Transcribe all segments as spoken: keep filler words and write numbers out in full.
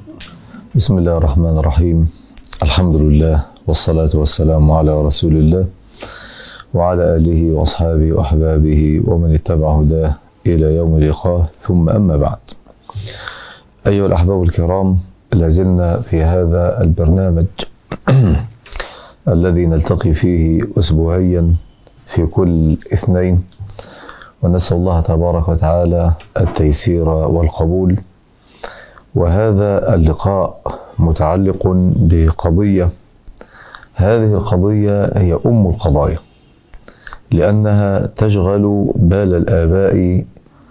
بسم الله الرحمن الرحيم. الحمد لله والصلاة والسلام على رسول الله وعلى آله وأصحابه وأحبابه ومن اتبع هداه إلى يوم اللقاء، ثم أما بعد. أيها الأحباب الكرام، لازلنا في هذا البرنامج الذي نلتقي فيه أسبوعيا في كل اثنين، ونسأل الله تبارك وتعالى التيسير والقبول. وهذا اللقاء متعلق بقضية، هذه القضية هي أم القضايا، لأنها تشغل بال الآباء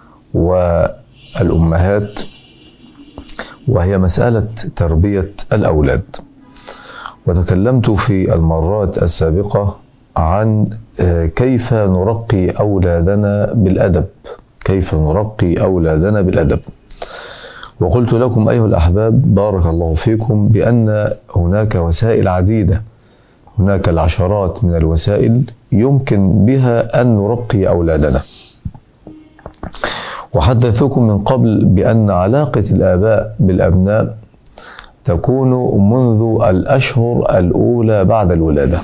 والأمهات، وهي مسألة تربية الأولاد. وتكلمت في المرات السابقة عن كيف نرقي أولادنا بالأدب، كيف نرقي أولادنا بالأدب. وقلت لكم أيها الأحباب بارك الله فيكم بأن هناك وسائل عديدة، هناك العشرات من الوسائل يمكن بها أن نرقي أولادنا. وحدثتكم من قبل بأن علاقة الآباء بالأبناء تكون منذ الأشهر الأولى بعد الولادة.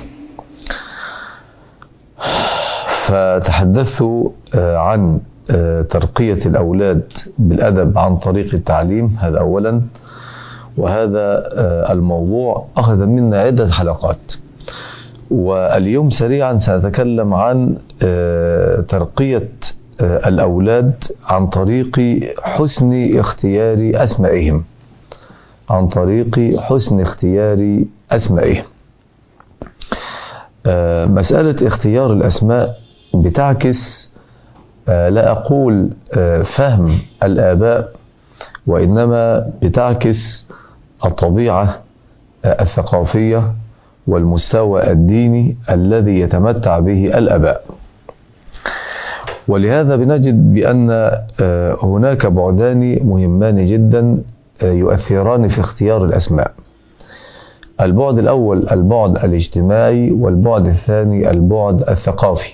فتحدثت عن ترقية الأولاد بالأدب عن طريق التعليم، هذا أولا، وهذا الموضوع أخذ منا عدة حلقات. واليوم سريعا سأتكلم عن ترقية الأولاد عن طريق حسن اختيار أسمائهم، عن طريق حسن اختيار أسمائهم. مسألة اختيار الأسماء بتعكس، لا أقول فهم الآباء، وإنما بتعكس الطبيعة الثقافية والمستوى الديني الذي يتمتع به الآباء. ولهذا بنجد بأن هناك بعدان مهمان جدا يؤثران في اختيار الأسماء. البعد الأول البعد الاجتماعي، والبعد الثاني البعد الثقافي.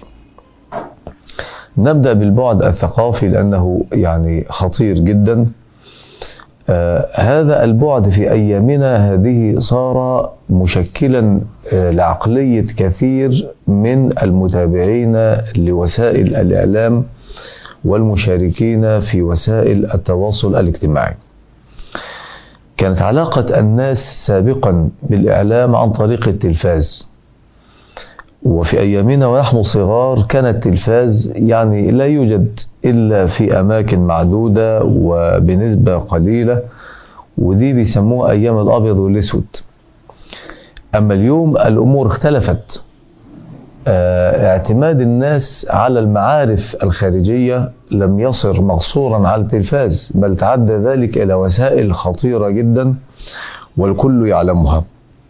نبدأ بالبعد الثقافي لأنه يعني خطير جدا. آه هذا البعد في أيامنا هذه صار مشكلا آه لعقلية كثير من المتابعين لوسائل الإعلام والمشاركين في وسائل التواصل الاجتماعي. كانت علاقة الناس سابقا بالإعلام عن طريق التلفاز، وفي أيامنا ونحن صغار كان التلفاز يعني لا يوجد إلا في أماكن معدودة وبنسبة قليلة، ودي بيسموها أيام الأبيض والأسود. أما اليوم الأمور اختلفت. اه اعتماد الناس على المعارف الخارجية لم يصر مقصورا على التلفاز، بل تعدى ذلك إلى وسائل خطيرة جدا والكل يعلمها.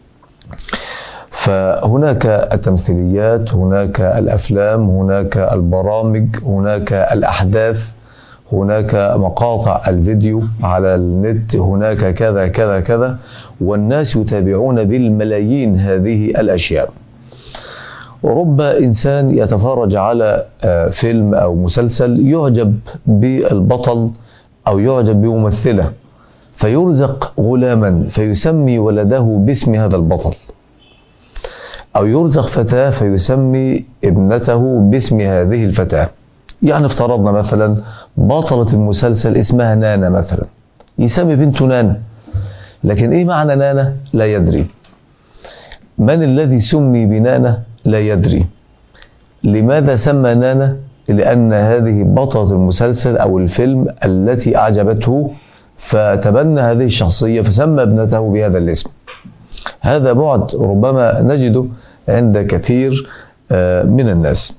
فهناك التمثيليات، هناك الأفلام، هناك البرامج، هناك الأحداث، هناك مقاطع الفيديو على النت، هناك كذا كذا كذا، والناس يتابعون بالملايين هذه الأشياء. ورب إنسان يتفرج على فيلم أو مسلسل يعجب بالبطل أو يعجب بممثلة، فيرزق غلاما فيسمي ولده باسم هذا البطل، أو يرزق فتاة فيسمي ابنته باسم هذه الفتاة. يعني افترضنا مثلا بطلة المسلسل اسمها نانا مثلا، يسمي بنته نانا، لكن ايه معنى نانا؟ لا يدري. من الذي سمي بنانا؟ لا يدري. لماذا سمى نانا؟ لأن هذه بطلة المسلسل أو الفيلم التي أعجبته، فتبنى هذه الشخصية فسمى ابنته بهذا الاسم. هذا بعد ربما نجده عند كثير من الناس.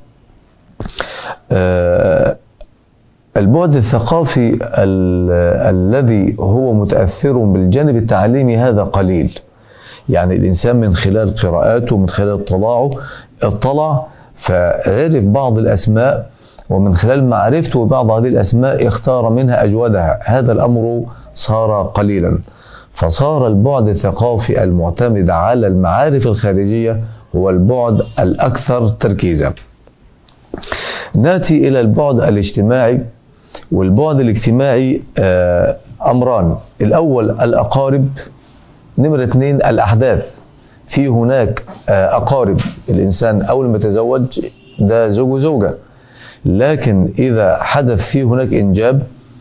البعد الثقافي الذي هو متأثر بالجانب التعليمي هذا قليل. يعني الإنسان من خلال قراءاته، من خلال اطلاعه، اطلع فعرف بعض الأسماء، ومن خلال معرفته ببعض هذه الأسماء اختار منها أجودها. هذا الأمر صار قليلا، فصار البعد الثقافي المعتمد على المعارف الخارجية هو البعد الأكثر تركيزا. نأتي إلى البعد الاجتماعي. والبعد الاجتماعي أمران: الأول الأقارب، نمرة اثنين الأحداث. في هناك أقارب الإنسان أول ما يتزوج ده زوج وزوجة، لكن إذا حدث فيه هناك إنجاب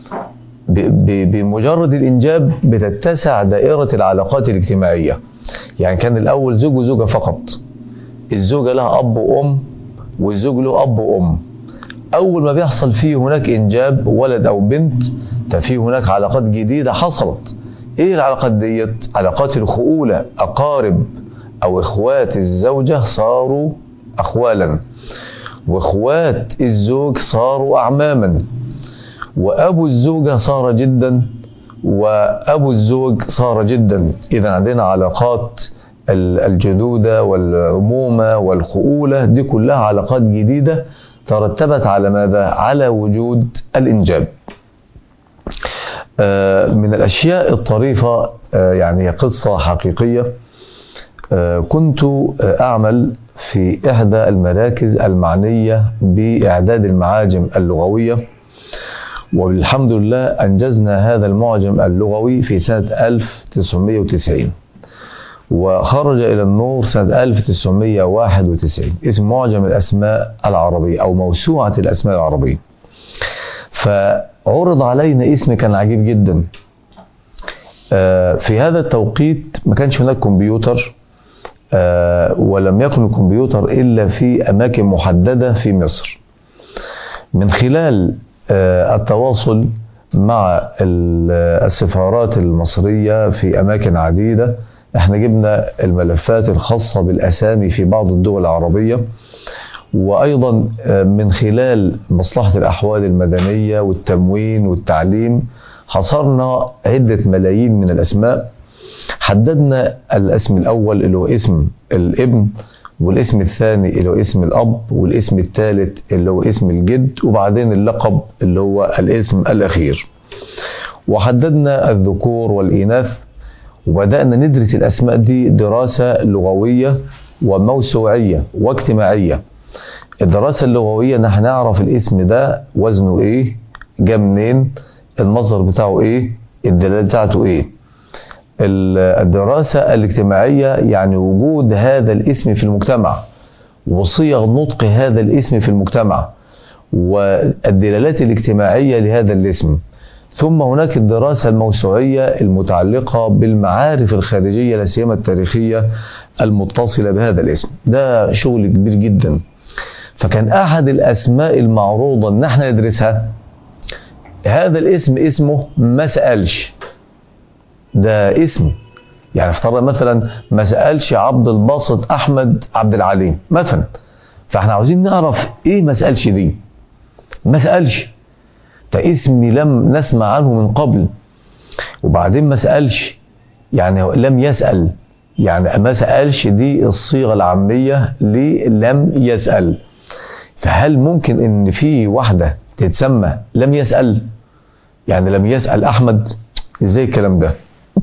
بمجرد الإنجاب بتتسع دائرة العلاقات الاجتماعية. يعني كان الأول زوج وزوجة فقط، الزوجة لها أب وأم والزوج له أب وأم. أول ما بيحصل فيه هناك إنجاب ولد أو بنت ففي هناك علاقات جديدة حصلت. إيه العلاقات ديت؟ علاقات الخؤولة، أقارب أو إخوات الزوجة صاروا أخوالا، وإخوات الزوج صاروا أعماما، وأبو الزوجة صار جدا، وأبو الزوج صار جدا. إذا عندنا علاقات الجدودة والعمومة والخؤولة دي كلها علاقات جديدة ترتبت على ماذا؟ على وجود الإنجاب. من الأشياء الطريفة، يعني قصة حقيقية، كنت أعمل في إحدى المراكز المعنية بإعداد المعاجم اللغوية، والحمد لله أنجزنا هذا المعجم اللغوي في سنة ألف وتسعمائة وتسعين، وخرج إلى النور سنة ألف وتسعمائة وواحد وتسعين، اسم معجم الأسماء العربية أو موسوعة الأسماء العربية. فعرض علينا اسم كان عجيب جدا. في هذا التوقيت ما كانش هناك كمبيوتر، ولم يكن الكمبيوتر إلا في أماكن محددة في مصر. من خلال التواصل مع السفارات المصرية في أماكن عديدة احنا جبنا الملفات الخاصة بالأسامي في بعض الدول العربية، وأيضا من خلال مصلحة الأحوال المدنية والتموين والتعليم حصرنا عدة ملايين من الأسماء. حددنا الاسم الأول اللي هو اسم الابن، والاسم الثاني اللي هو اسم الأب، والاسم الثالث اللي هو اسم الجد، وبعدين اللقب اللي هو الاسم الأخير. وحددنا الذكور والإناث، وبدأنا ندرس الأسماء دي دراسة لغوية وموسوعية واجتماعية. الدراسة اللغوية نحن نعرف الاسم ده وزنه ايه، جاء منين، المصدر بتاعه ايه، الدلالة بتاعته ايه. الدراسة الاجتماعية يعني وجود هذا الاسم في المجتمع، وصيغ نطق هذا الاسم في المجتمع، والدلالات الاجتماعية لهذا الاسم. ثم هناك الدراسة الموسوعية المتعلقة بالمعارف الخارجية لا سيما التاريخية المتصلة بهذا الاسم. ده شغل كبير جدا. فكان أحد الأسماء المعروضة أن احنا ندرسها هذا الاسم، اسمه ما سألش. ده اسم يعني افترض مثلا ما سألش عبد الباسط أحمد عبد العليم مثلا، فاحنا عاوزين نعرف ايه ما سألش دي. ما سألش ده اسم لم نسمع عنه من قبل. وبعدين ما سألش يعني لم يسأل، يعني ما سألش دي الصيغة العامية للم يسأل. فهل ممكن ان في واحدة تتسمى لم يسأل؟ يعني لم يسأل أحمد، ازاي الكلام ده؟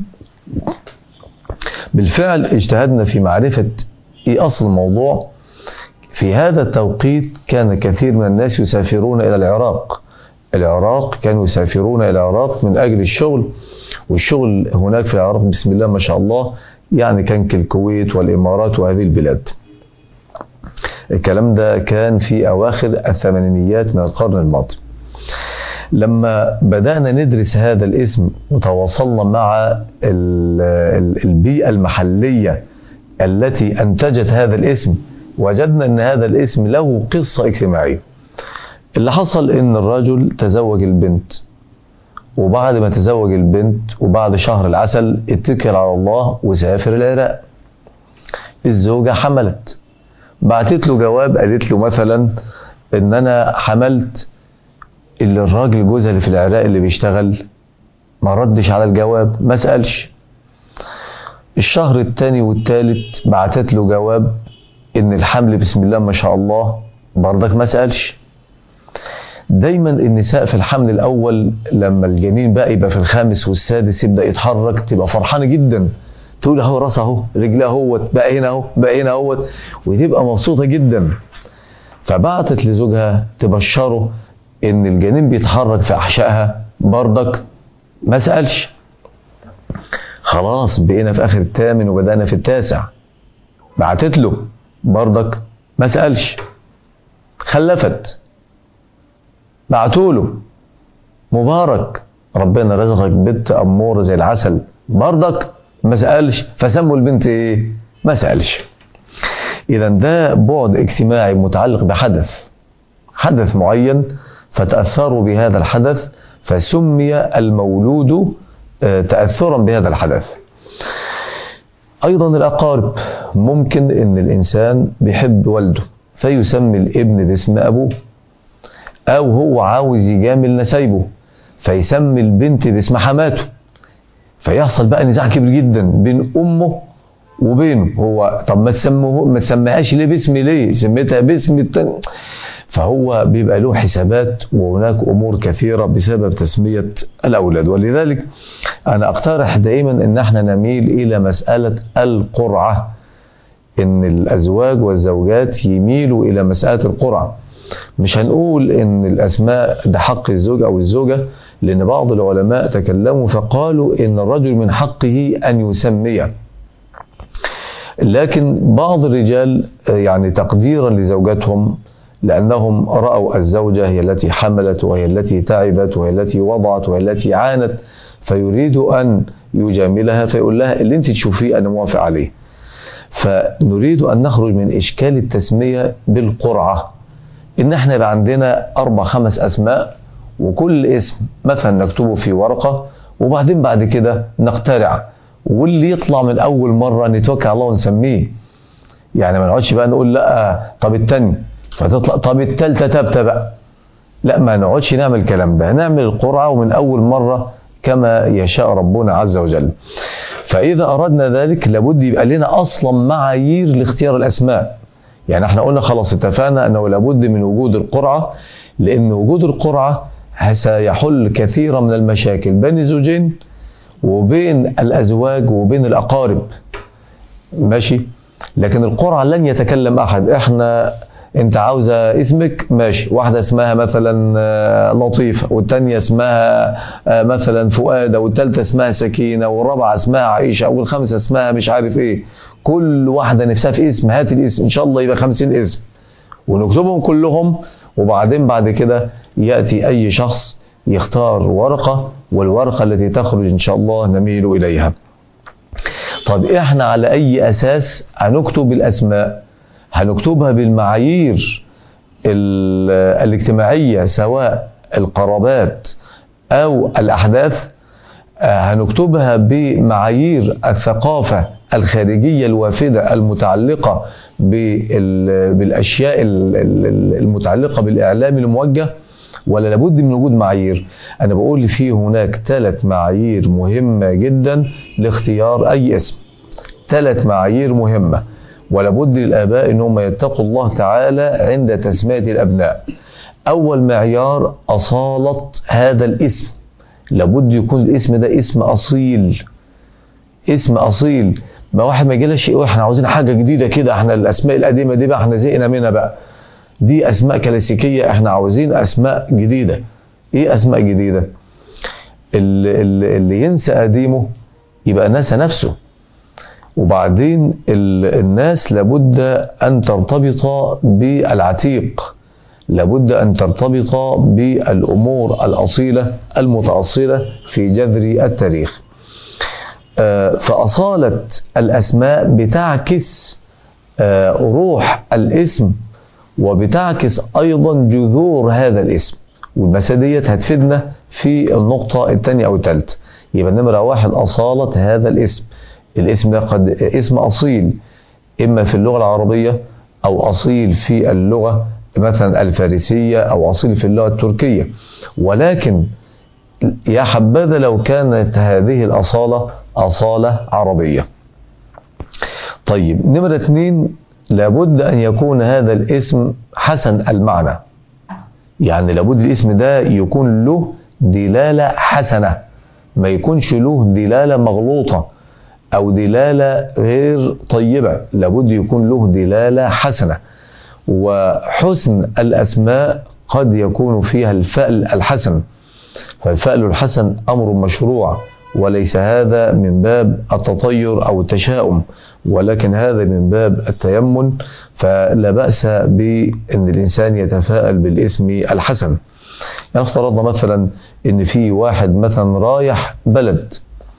بالفعل اجتهدنا في معرفة ايه أصل الموضوع. في هذا التوقيت كان كثير من الناس يسافرون إلى العراق. العراق كانوا يسافرون إلى العراق من أجل الشغل، والشغل هناك في العراق بسم الله ما شاء الله يعني كان كالكويت والإمارات وهذه البلاد. الكلام ده كان في أواخر الثمانينيات من القرن الماضي. لما بدأنا ندرس هذا الاسم وتواصلنا مع البيئة المحلية التي أنتجت هذا الاسم، وجدنا أن هذا الاسم له قصة اجتماعية. اللي حصل أن الرجل تزوج البنت، وبعد ما تزوج البنت وبعد شهر العسل اتكل على الله وسافر العراق. الزوجة حملت، بعتت له جواب قالت له مثلا ان انا حملت. اللي الراجل جوزها اللي في العراق اللي بيشتغل ما ردش على الجواب، ما سألش. الشهر الثاني والثالث بعتت له جواب ان الحمل بسم الله ما شاء الله، برضك ما سألش. دايما النساء في الحمل الاول لما الجنين بقى يبقى في الخامس والسادس يبدأ يتحرك تبقى فرحانة جدا، تقول اهو راسه اهو، رجلها اهوت، بقى هنا اهو، بقى هنا اهوت، وتبقى مبسوطة جدا. فبعتت لزوجها تبشره ان الجنين بيتحرك في احشائها، برضك ما سألش. خلاص بقينا في آخر الثامن وبدأنا في التاسع، بعتت له برضك ما سألش. خلفت، بعتوا له مبارك ربنا رزقك بنت أمورة زي العسل، برضك ما سألش. فسموا البنت ايه؟ ما سألش. إذا ده بعد اجتماعي متعلق بحدث حدث معين، فتأثروا بهذا الحدث فسمي المولود تأثرا بهذا الحدث. أيضا الأقارب، ممكن إن الإنسان بيحب والده فيسمي الابن باسم أبوه، أو هو عاوز يجامل نسايبه فيسمي البنت باسم حماته، فيحصل بقى نزاع كبير جدا بين أمه وبينه. هو طب ما تسموه ما تسميهاش ليه باسم، ليه سميتها باسم التاني؟ فهو بيبقى له حسابات، وهناك أمور كثيرة بسبب تسمية الأولاد. ولذلك أنا أقترح دائما أن احنا نميل إلى مسألة القرعة، أن الأزواج والزوجات يميلوا إلى مسألة القرعة. مش هنقول أن الأسماء ده حق الزوج أو الزوجة، لأن بعض العلماء تكلموا فقالوا أن الرجل من حقه أن يسمي، لكن بعض الرجال يعني تقديرا لزوجاتهم لأنهم رأوا الزوجة هي التي حملت وهي التي تعبت وهي التي وضعت وهي التي عانت، فيريد أن يجاملها فيقول لها اللي انت تشوفيه أنا موافق عليه. فنريد أن نخرج من إشكال التسمية بالقرعة، إن احنا يبقى عندنا أربع خمس أسماء وكل اسم مثلا نكتبه في ورقة، وبعدين بعد كده نقترع، واللي يطلع من أول مرة نتوكل على الله ونسميه. يعني ما نقعدش بقى نقول لا طب التاني فتطلع طب التالتة تبتة بقى، لا ما نقعدش نعمل الكلام ده، نعمل القرعة ومن أول مرة كما يشاء ربنا عز وجل. فإذا أردنا ذلك لابد يبقى لنا أصلا معايير لاختيار الأسماء. يعني احنا قلنا خلاص اتفقنا أنه لابد من وجود القرعة، لأن وجود القرعة سيحل كثيرا من المشاكل بين الزوجين وبين الأزواج وبين الأقارب، ماشي. لكن القرعة لن يتكلم أحد، احنا انت عاوزة اسمك ماشي، واحدة اسمها مثلا لطيفة، والتانية اسمها مثلا فؤادة، والتالتة اسمها سكينة، والرابعة اسمها عائشة، والخامسة اسمها مش عارف ايه. كل واحدة نفسها في اسم، هات الاسم ان شاء الله يبقى خمسين اسم ونكتبهم كلهم، وبعدين بعد كده يأتي اي شخص يختار ورقة، والورقة التي تخرج ان شاء الله نميل اليها. طب احنا على اي اساس هنكتب الاسماء؟ هنكتبها بالمعايير الاجتماعية سواء القرابات أو الأحداث، هنكتبها بمعايير الثقافة الخارجية الوافدة المتعلقة بالأشياء المتعلقة بالإعلام الموجه، ولا لابد من وجود معايير؟ أنا بقول في هناك ثلاث معايير مهمة جدا لاختيار أي اسم، ثلاث معايير مهمة، ولابد للآباء أنهم يتقوا الله تعالى عند تسمية الأبناء. أول معيار أصالة هذا الاسم، لابد يكون الاسم ده اسم أصيل، اسم أصيل. ما واحد ما يجيلش شيء واحنا عاوزين حاجة جديدة كده، احنا الأسماء القديمة دي بقى احنا زهقنا منها بقى، دي أسماء كلاسيكية، احنا عاوزين أسماء جديدة. إيه أسماء جديدة؟ اللي, اللي ينسى قديمه يبقى ناسى نفسه. وبعدين الناس لابد أن ترتبط بالعتيق، لابد أن ترتبط بالأمور الأصيلة المتأصلة في جذر التاريخ. فأصالة الأسماء بتعكس روح الاسم، وبتعكس أيضا جذور هذا الاسم، والمسادية هتفيدنا في النقطة الثانية أو الثالثة. يبقى نمرة واحد أصالة هذا الاسم، الاسم ده قد اسم أصيل إما في اللغة العربية أو أصيل في اللغة مثلا الفارسية أو أصيل في اللغة التركية، ولكن يا حبذا لو كانت هذه الأصالة أصالة عربية. طيب نمرة اثنين، لابد أن يكون هذا الاسم حسن المعنى، يعني لابد الاسم ده يكون له دلالة حسنة، ما يكونش له دلالة مغلوطة أو دلالة غير طيبة، لابد يكون له دلالة حسنة. وحسن الأسماء قد يكون فيها الفأل الحسن، فالفأل الحسن أمر مشروع، وليس هذا من باب التطير أو التشاؤم، ولكن هذا من باب التيمن. فلا بأس بأن الإنسان يتفاءل بالاسم الحسن. يعني افترضنا مثلا أن في واحد مثلا رايح بلد،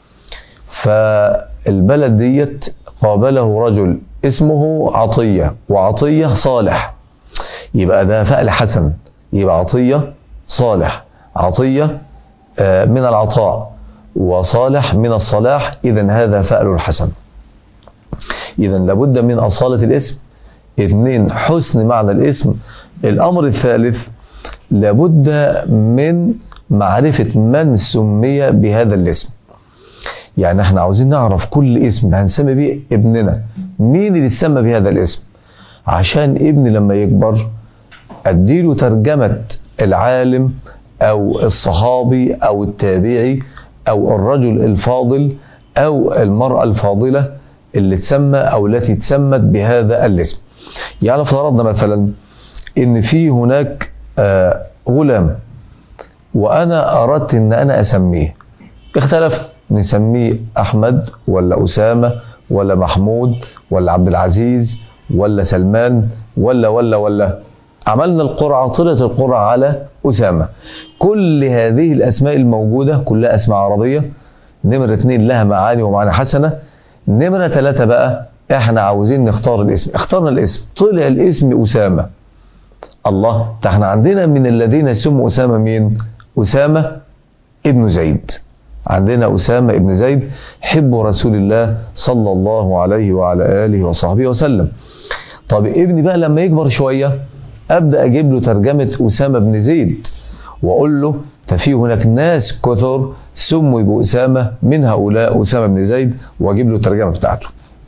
فالبلد ديت قابله رجل اسمه عطية، وعطية صالح، يبقى ده فأل حسن، يبقى عطية صالح، عطية من العطاء، وصالح من الصلاح، إذن هذا فأل الحسن. إذن لابد من أصالة الاسم. اثنين، حسن معنى الاسم. الأمر الثالث، لابد من معرفة من سمي بهذا الاسم. يعني احنا عاوزين نعرف كل اسم هنسمي بيه ابننا مين اللي اتسمى بهذا الاسم، عشان ابني لما يكبر اديله ترجمة العالم او الصحابي او التابعي او الرجل الفاضل او المرأة الفاضلة اللي تسمى او التي تسمت بهذا الاسم. يعني فرضنا مثلا ان في هناك آه غلام، وانا اردت ان انا اسميه، اختلف نسميه احمد ولا اسامة ولا محمود ولا عبد العزيز ولا سلمان ولا ولا ولا عملنا القرعة، طلعت القرعة على أسامة. كل هذه الأسماء الموجودة كلها أسماء عربية. نمرة اثنين لها معاني ومعنى حسنة. نمرة ثلاثة بقى احنا عاوزين نختار الاسم، اخترنا الاسم، طلع الاسم أسامة. الله، احنا عندنا من الذين سموا أسامة مين؟ أسامة ابن زيد. عندنا أسامة ابن زيد حب رسول الله صلى الله عليه وعلى آله وصحبه وسلم. طب ابني بقى لما يكبر شوية أبدأ أجيب له ترجمة أسامة بن زيد، وأقول له ففي هناك ناس كثر سموا بأسامة، من هؤلاء أسامة بن زيد، وأجيب له الترجمة بتاعته.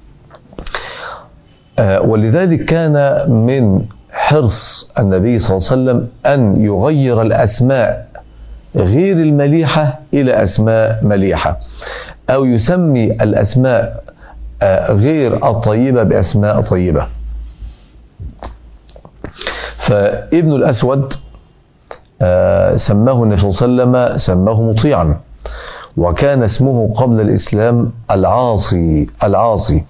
آه ولذلك كان من حرص النبي صلى الله عليه وسلم أن يغير الأسماء غير المليحة إلى أسماء مليحة، أو يسمي الأسماء آه غير الطيبة بأسماء طيبة. فابن الأسود آه سماه النبي صلى الله عليه وسلم سماه مطيعا، وكان اسمه قبل الإسلام العاصي. العاصي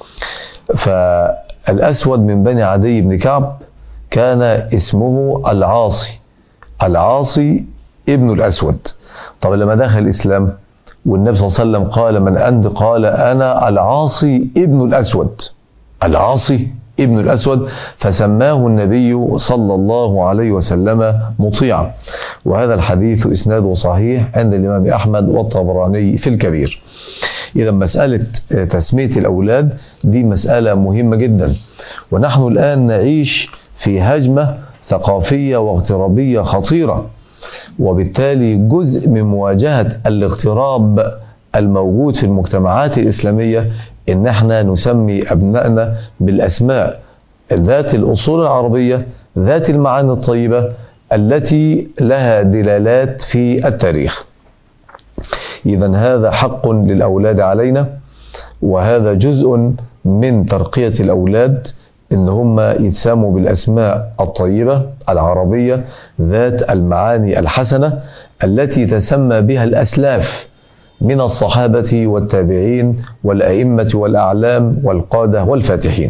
فالأسود من بني عدي بن كعب كان اسمه العاصي. العاصي ابن الأسود. طب لما دخل الإسلام والنبي صلى الله عليه وسلم قال من أنت؟ قال أنا العاصي ابن الأسود. العاصي ابن الأسود، فسماه النبي صلى الله عليه وسلم مطيعا. وهذا الحديث إسناده صحيح عند الإمام أحمد والطبراني في الكبير. إذا مسألة تسمية الأولاد دي مسألة مهمة جدا، ونحن الآن نعيش في هجمة ثقافية واغترابية خطيرة، وبالتالي جزء من مواجهة الاغتراب الموجود في المجتمعات الإسلامية إن احنا نسمي أبنائنا بالأسماء ذات الأصول العربية، ذات المعاني الطيبة التي لها دلالات في التاريخ. إذن هذا حق للأولاد علينا، وهذا جزء من ترقية الأولاد إن هم يتساموا بالأسماء الطيبة العربية ذات المعاني الحسنة التي تسمى بها الأسلاف من الصحابة والتابعين والأئمة والأعلام والقادة والفاتحين.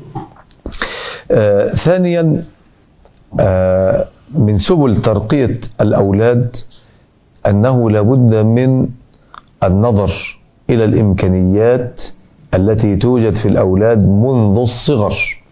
آه ثانيا آه من سبل ترقية الأولاد أنه لابد من النظر إلى الإمكانيات التي توجد في الأولاد منذ الصغر.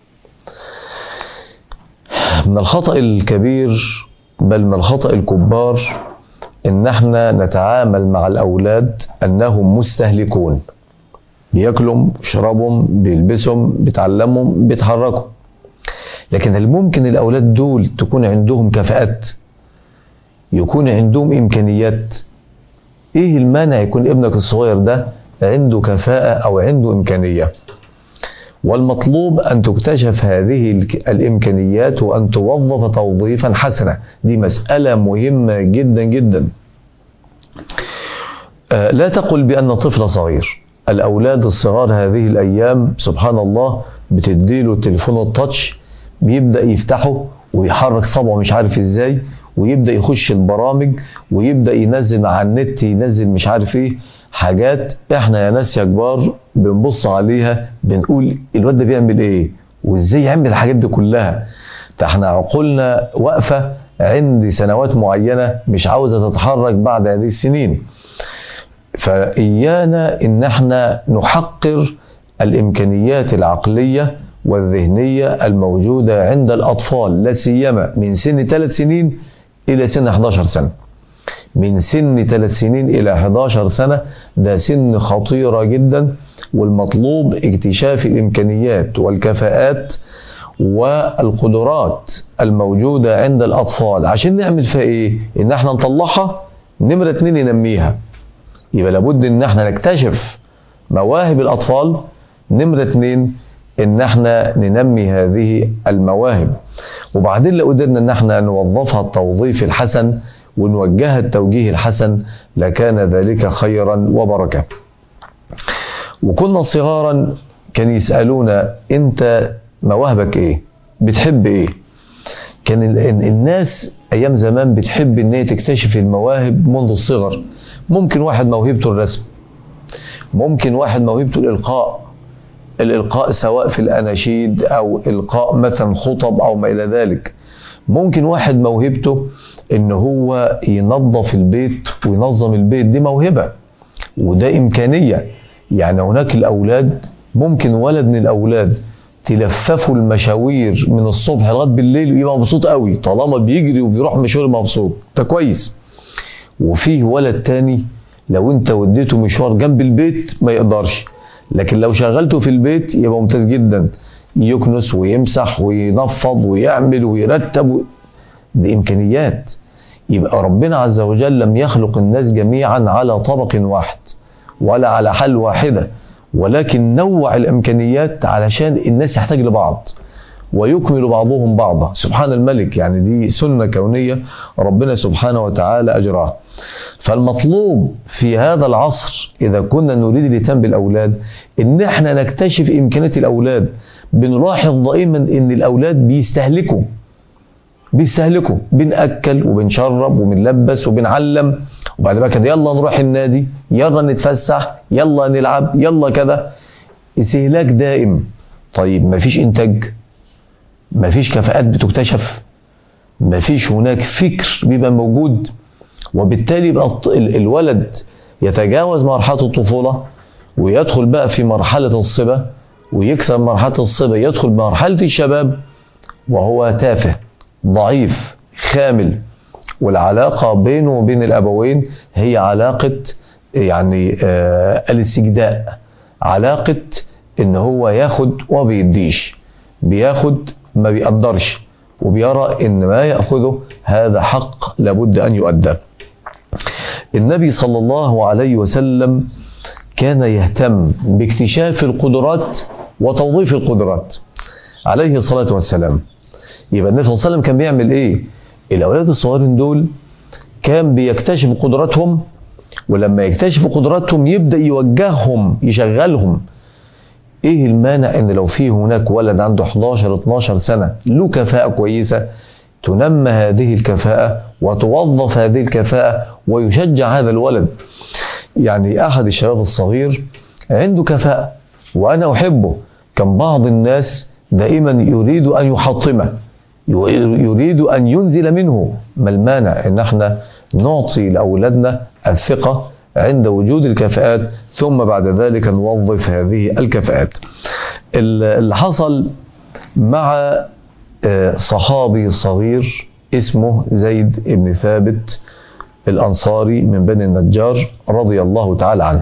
من الخطأ الكبير بل من الخطأ الكبار إن احنا نتعامل مع الأولاد أنهم مستهلكون، بياكلهم بيشربهم بيلبسهم بيتعلمهم بيتحركوا. لكن هل ممكن الأولاد دول تكون عندهم كفاءات، يكون عندهم إمكانيات؟ إيه المانع يكون ابنك الصغير ده عنده كفاءة أو عنده إمكانية؟ والمطلوب أن تكتشف هذه الإمكانيات وأن توظف توظيفا حسنا. دي مسألة مهمة جدا جدا. لا تقل بأن طفل صغير. الأولاد الصغار هذه الأيام سبحان الله بتديله تليفون التاتش بيبدأ يفتحه ويحرك صبعه مش عارف إزاي، ويبدأ يخش البرامج ويبدأ ينزل على النت، ينزل مش عارف ايه حاجات احنا يا ناس يا كبار بنبص عليها بنقول الواد ده بيعمل ايه وازاي يعمل الحاجات دي كلها. احنا عقولنا واقفة عند سنوات معينة مش عاوزة تتحرك بعد هذه السنين. فإيانا إن احنا نحقر الإمكانيات العقلية والذهنية الموجودة عند الأطفال، لا سيما من سن ثلاث سنين إلى سن إحدى عشرة سنة. من سن ثلاث سنين إلى إحدى عشرة سنة ده سن خطيرة جدا، والمطلوب اكتشاف الإمكانيات والكفاءات والقدرات الموجودة عند الأطفال عشان نعمل فيها إيه؟ إن احنا نطلعها، نمرة اتنين ننميها. يبقى لابد إن احنا نكتشف مواهب الأطفال، نمرة اتنين إن احنا ننمي هذه المواهب، وبعدين لو قدرنا إن احنا نوظفها التوظيف الحسن ونوجهها التوجيه الحسن لكان ذلك خيرا وبركة. وكنا صغارا كان يسألونا أنت مواهبك إيه؟ بتحب إيه؟ كان الناس أيام زمان بتحب إن هي تكتشف المواهب منذ الصغر. ممكن واحد موهبته الرسم، ممكن واحد موهبته الإلقاء، الإلقاء سواء في الأناشيد أو إلقاء مثلا خطب أو ما إلى ذلك. ممكن واحد موهبته إن هو ينظف البيت وينظم البيت، دي موهبة وده إمكانية. يعني هناك الأولاد ممكن ولد من الأولاد تلففوا المشاوير من الصبح لغاية بالليل ويبقى مبسوط قوي طالما بيجري وبيروح مشوار مبسوط، ده كويس. وفيه ولد تاني لو انت وديته مشوار جنب البيت ما يقدرش، لكن لو شغلته في البيت يبقى ممتاز جدا، يكنس ويمسح وينفض ويعمل ويرتب و... دي إمكانيات. يبقى ربنا عز وجل لم يخلق الناس جميعا على طبق واحد ولا على حال واحدة، ولكن نوع الإمكانيات علشان الناس يحتاج لبعض ويكمل بعضهم بعضا. سبحان الملك، يعني دي سنة كونية ربنا سبحانه وتعالى أجراها. فالمطلوب في هذا العصر إذا كنا نريد الاهتمام بالأولاد إن احنا نكتشف إمكانيات الأولاد. بنلاحظ دائما إن الأولاد بيستهلكوا بيستهلكوا بنأكل وبنشرب وبنلبس وبنعلم، وبعد ما كده يلا نروح النادي، يلا نتفسح، يلا نلعب، يلا كذا، استهلاك دائم. طيب مفيش إنتاج، مفيش كفاءات بتكتشف، مفيش هناك فكر بيبقى موجود، وبالتالي يبقى الولد يتجاوز مرحلة الطفولة ويدخل بقى في مرحلة الصبا، ويكسر مرحلة الصبا يدخل مرحلة الشباب وهو تافه ضعيف خامل. والعلاقة بينه وبين الأبوين هي علاقة يعني آه الاستجداء، علاقة إن هو ياخد وبيديش، بياخد ما بيقدرش، وبيرى إن ما يأخذه هذا حق لابد أن يؤدى. النبي صلى الله عليه وسلم كان يهتم باكتشاف القدرات وتوظيف القدرات عليه الصلاة والسلام. يبقى النبي صلى الله عليه وسلم كان بيعمل ايه؟ الاولاد الصغيرين دول كان بيكتشف قدراتهم، ولما يكتشف قدراتهم يبدأ يوجههم يشغلهم. ايه المانع ان لو في هناك ولد عنده احداشر اتناشر سنة له كفاءة كويسة تنمى هذه الكفاءة وتوظف هذه الكفاءة ويشجع هذا الولد. يعني احد الشباب الصغير عنده كفاءة وانا احبه، كان بعض الناس دائما يريد ان يحطمه، يريد أن ينزل منه. ما المانع أن احنا نعطي لأولادنا الثقة عند وجود الكفاءات، ثم بعد ذلك نوظف هذه الكفاءات. اللي حصل مع صحابي صغير اسمه زيد بن ثابت الأنصاري من بني النجار رضي الله تعالى عنه.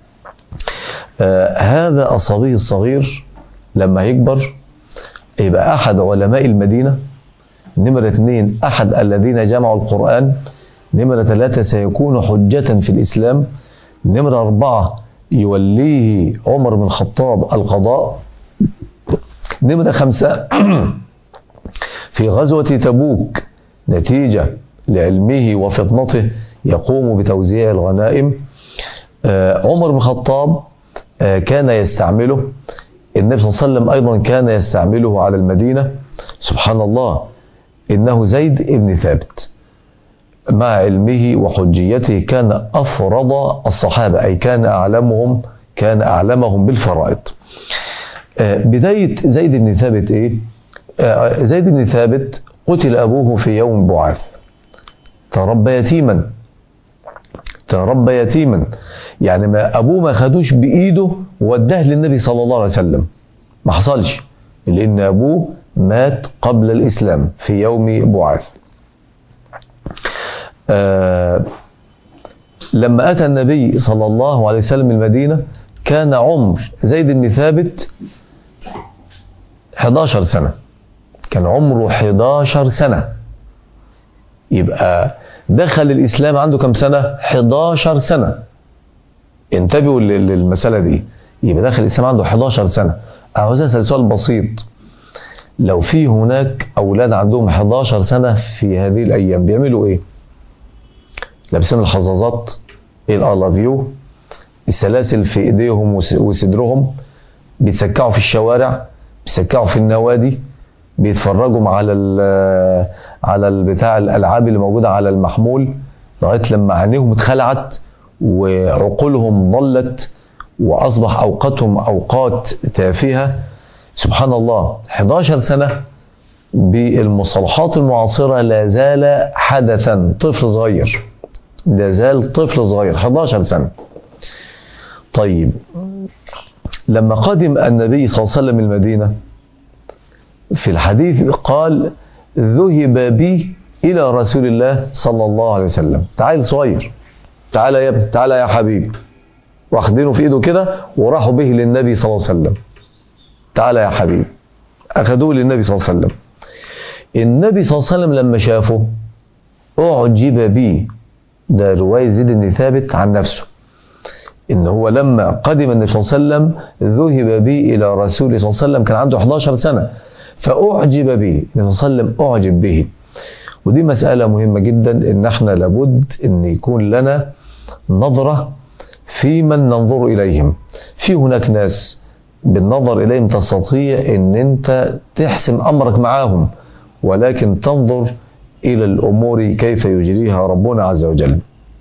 هذا الصبي الصغير لما يكبر يبقى أحد علماء المدينة، نمرة اثنين أحد الذين جمعوا القرآن، نمرة ثلاثة سيكون حجة في الإسلام، نمرة أربعة يوليه عمر بن الخطاب القضاء، نمرة خمسة في غزوة تبوك نتيجة لعلمه وفطنته يقوم بتوزيع الغنائم. عمر بن الخطاب كان يستعمله، النبي صلى الله عليه وسلم أيضا كان يستعمله على المدينة. سبحان الله، إنه زيد ابن ثابت مع علمه وحجيته كان أفرض الصحابة، أي كان أعلمهم كان أعلمهم بالفرائض. بداية زيد بن ثابت إيه؟ زيد بن ثابت قتل أبوه في يوم بعاث، تربى يتيما تربى يتيما يعني ما أبوه ما خدوش بإيده ووداه للنبي صلى الله عليه وسلم، ما حصلش، لأن أبوه مات قبل الإسلام في يوم بعاث. آه لما أتى النبي صلى الله عليه وسلم المدينة كان عمر زيد بن ثابت إحدى عشرة سنة، كان عمره إحدى عشرة سنة، يبقى دخل الإسلام عنده كم سنة؟ إحدى عشرة سنة. انتبهوا للمسألة دي، يبقى دخل الإسلام عنده إحدى عشرة سنة. عاوز أسأل سؤال بسيط، لو في هناك أولاد عندهم إحدى عشرة سنة في هذه الأيام بيعملوا إيه؟ لابسين الحظاظات، I love you، السلاسل في إيديهم وصدرهم، بيتسكعوا في الشوارع، بيتسكعوا في النوادي، بيتفرجوا على على البتاع الألعاب اللي موجودة على المحمول لغاية لما عينيهم اتخلعت وعقولهم ضلت وأصبح أوقاتهم أوقات تافهة. سبحان الله، إحدى عشرة سنة بالمصطلحات المعاصرة لا زال حدثا، طفل صغير، لا زال طفل صغير إحدى عشرة سنة. طيب لما قدم النبي صلى الله عليه وسلم المدينة في الحديث قال ذهب بي إلى رسول الله صلى الله عليه وسلم. تعال صغير، تعال يا ابن، تعال يا حبيب، واخدينه في ايده كده وراحوا به للنبي صلى الله عليه وسلم. تعال يا حبيب، اخذوه للنبي صلى الله عليه وسلم. النبي صلى الله عليه وسلم لما شافه اعجب بيه، ده رواية زيد بن ثابت عن نفسه، إن هو لما قدم النبي صلى الله عليه وسلم ذهب بي إلى رسول صلى الله عليه وسلم، كان عنده إحدى عشرة سنة، فأعجب به النبي صلى الله عليه وسلم، أعجب به. ودي مسألة مهمة جدا، إن احنا لابد إن يكون لنا نظرة في من ننظر إليهم. في هناك ناس بالنظر إليهم تستطيع إن أنت تحسم أمرك معاهم، ولكن تنظر إلى الأمور كيف يجريها ربنا عز وجل.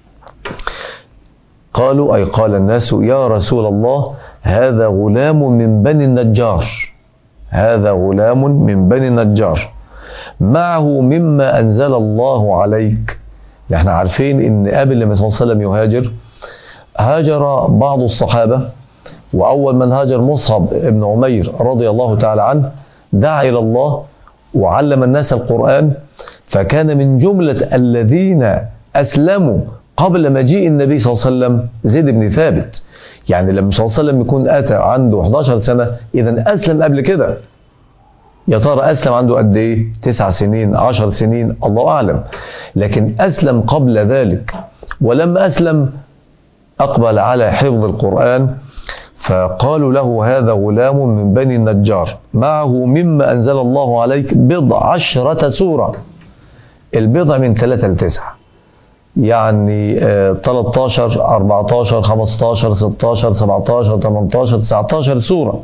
قالوا أي قال الناس يا رسول الله هذا غلام من بني النجار، هذا غلام من بني النجار معه مما أنزل الله عليك. احنا عارفين إن قبل النبي صلى الله عليه وسلم يهاجر هاجر بعض الصحابة، وأول من هاجر مصعب بن عمير رضي الله تعالى عنه، دعا إلى الله وعلم الناس القرآن، فكان من جملة الذين أسلموا قبل مجيء النبي صلى الله عليه وسلم زيد بن ثابت. يعني لما صلى الله عليه وسلم يكون أتى عنده إحدى عشرة سنة، إذا أسلم قبل كده. يا ترى أسلم عنده قد إيه؟ تسع سنين، عشر سنين، الله أعلم، لكن أسلم قبل ذلك. ولما أسلم أقبل على حفظ القرآن، فقالوا له هذا غلام من بني النجار معه مما أنزل الله عليك بضع عشرة سورة. البضع من ثلاثة لتسعة، يعني ثلاثة عشر، أربعة عشر، خمسة عشر، ستة عشر، سبعة عشر، ثمانية عشر، تسعة عشر سورة.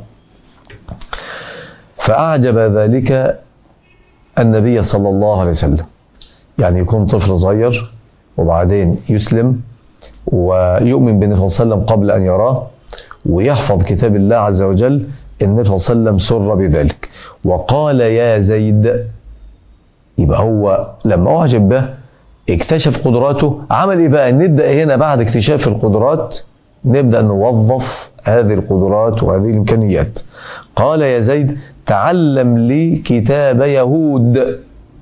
فأعجب ذلك النبي صلى الله عليه وسلم، يعني يكون طفل صغير وبعدين يسلم ويؤمن بالنبي صلى الله عليه وسلم قبل أن يراه ويحفظ كتاب الله عز وجل. النبي صلى الله عليه وسلم سر بذلك وقال يا زيد. يبقى هو لما أعجب به اكتشف قدراته، عمل إيه بقى؟ نبدأ هنا بعد اكتشاف القدرات نبدأ نوظف هذه القدرات وهذه الإمكانيات. قال يا زيد تعلم لي كتاب يهود.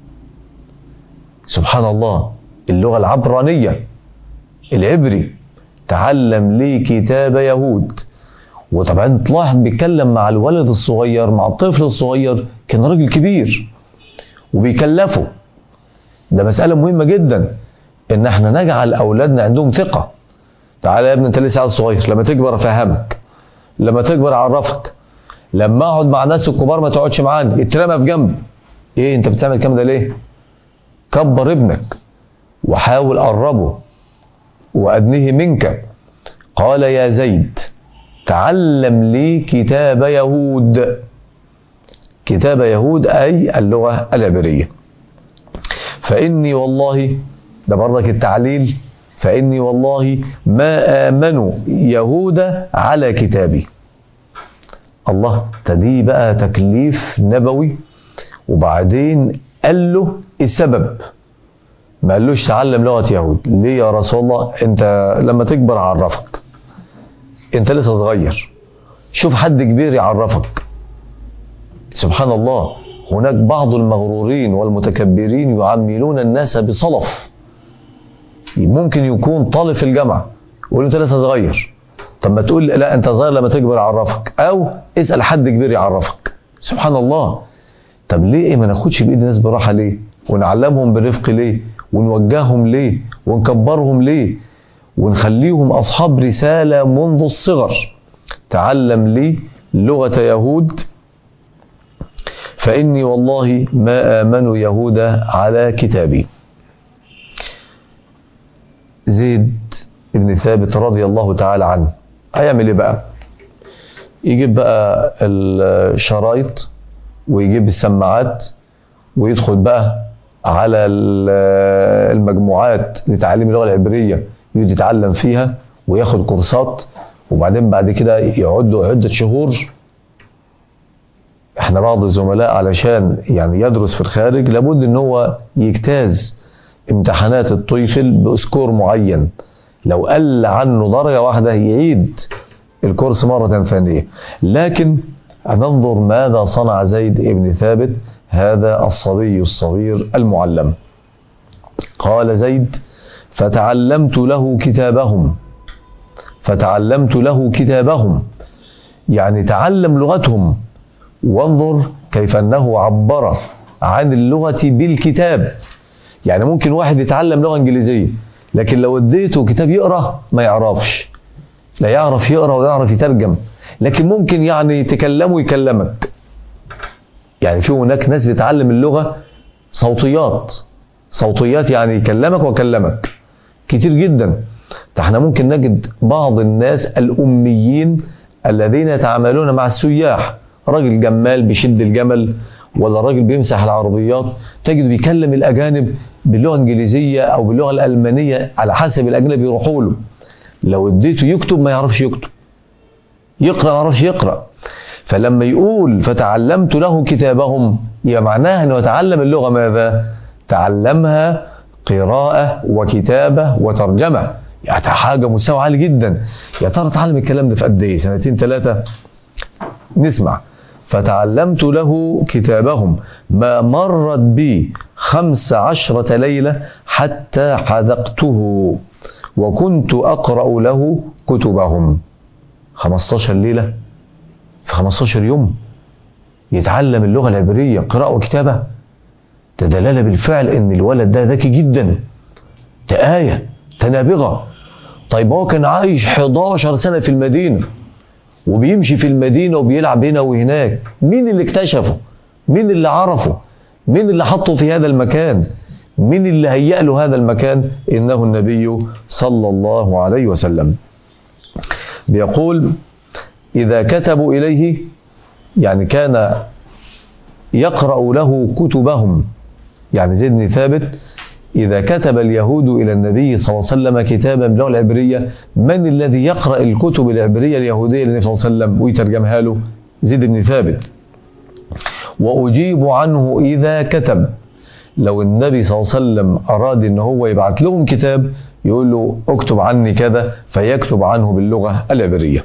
سبحان الله، اللغة العبرانية العبري، تعلم لي كتاب يهود. وطبعا تلاحظ بيتكلم مع الولد الصغير، مع الطفل الصغير، كان راجل كبير وبيكلفه. ده مسألة مهمة جدا، ان احنا نجعل اولادنا عندهم ثقة. تعالى يا ابني انت لسه صغير، لما تكبر افهمك، لما تكبر اعرفك، لما اقعد مع ناس الكبار ما تقعدش معانا، اترمى في جنب. ايه انت بتعمل الكلام ده ليه؟ كبر ابنك وحاول قربه وادنه منك. قال يا زيد تعلم لي كتاب يهود. كتاب يهود أي اللغة العبرية. فإني والله ده برضك التعليل، فإني والله ما آمنوا يهود على كتابي. الله، تدي بقى تكليف نبوي، وبعدين قال له السبب، ما قالوش تعلم لغة يهود. ليه يا رسول الله؟ انت لما تكبر عرفك، انت لسه صغير، شوف حد كبير يعرفك. سبحان الله، هناك بعض المغرورين والمتكبرين يعاملون الناس بصلف. ممكن يكون طالب في الجامعة يقول انت لسه صغير، طب ما تقول لا انت صغير لما تكبر يعرفك، او اسأل حد كبير يعرفك. سبحان الله. طب ليه ما ناخدش بايد الناس براحة ليه؟ ونعلمهم بالرفق ليه؟ ونوجههم ليه؟ ونكبرهم ليه؟ ونخليهم أصحاب رسالة منذ الصغر. تعلم لي لغة يهود، فإني والله ما آمنوا يهود على كتابي. زيد بن ثابت رضي الله تعالى عنه هيعمل ايه بقى؟ يجيب بقى الشرايط ويجيب السماعات ويدخل بقى على المجموعات لتعليم اللغة العبرية، يقعد يتعلم فيها وياخد كورسات، وبعدين بعد كده يقعد له عدة شهور. احنا بعض الزملاء علشان يعني يدرس في الخارج لابد ان هو يجتاز امتحانات التويفل باسكور معين، لو قل عنه درجة واحدة يعيد الكورس مرة ثانية. لكن ننظر ماذا صنع زيد بن ثابت، هذا الصبي الصغير المعلم. قال زيد: فتعلمت له كتابهم، فتعلمت له كتابهم، يعني تعلم لغتهم. وانظر كيف أنه عبر عن اللغة بالكتاب. يعني ممكن واحد يتعلم لغة إنجليزية، لكن لو اديته كتاب يقرأ ما يعرفش، لا يعرف يقرأ ولا يعرف يترجم، لكن ممكن يعني تكلمه يكلمك. يعني في هناك ناس بتعلم اللغة صوتيات، صوتيات يعني يكلمك وكلمك كتير جدا. احنا ممكن نجد بعض الناس الأميين الذين يتعاملون مع السياح، راجل جمال بيشد الجمل، ولا راجل بيمسح العربيات، تجد بيكلم الأجانب باللغة الإنجليزية أو باللغة الألمانية على حسب الأجنبي يروحوا له. لو اديته يكتب ما يعرفش يكتب، يقرأ ما يعرفش يقرأ. فلما يقول فتعلمت له كتابهم، يبقى معناها أنه يتعلم اللغة ماذا؟ تعلمها قراءة وكتابة وترجمة، يعني حاجة مستوى عالي جدا. يا ترى تعلم الكلام ده في قد ايه؟ سنتين ثلاثة؟ نسمع: فتعلمت له كتابهم ما مرت بي خمس عشرة ليلة حتى حذقته وكنت أقرأ له كتبهم. خمستاشر ليلة في خمستاشر يوم يتعلم اللغة العبرية قراءة وكتابة. ده دلالة بالفعل ان الولد ده ذكي جدا، ده آية تنابغة. طيب هو كان عايش حداشر سنة في المدينة، وبيمشي في المدينة وبيلعب هنا وهناك. مين اللي اكتشفه؟ مين اللي عرفه؟ مين اللي حطه في هذا المكان؟ مين اللي هيأ له هذا المكان؟ إنه النبي صلى الله عليه وسلم. بيقول: إذا كتبوا إليه، يعني كان يقرأ له كتبهم. يعني زيد بن ثابت إذا كتب اليهود إلى النبي صلى الله عليه وسلم كتابا باللغة العبرية، من الذي يقرأ الكتب العبرية اليهودية للنبي صلى الله عليه وسلم ويترجمها له؟ زيد بن ثابت. وأجيب عنه إذا كتب. لو النبي صلى الله عليه وسلم أراد أن هو يبعث لهم كتاب يقول له اكتب عني كذا، فيكتب عنه باللغة العبرية.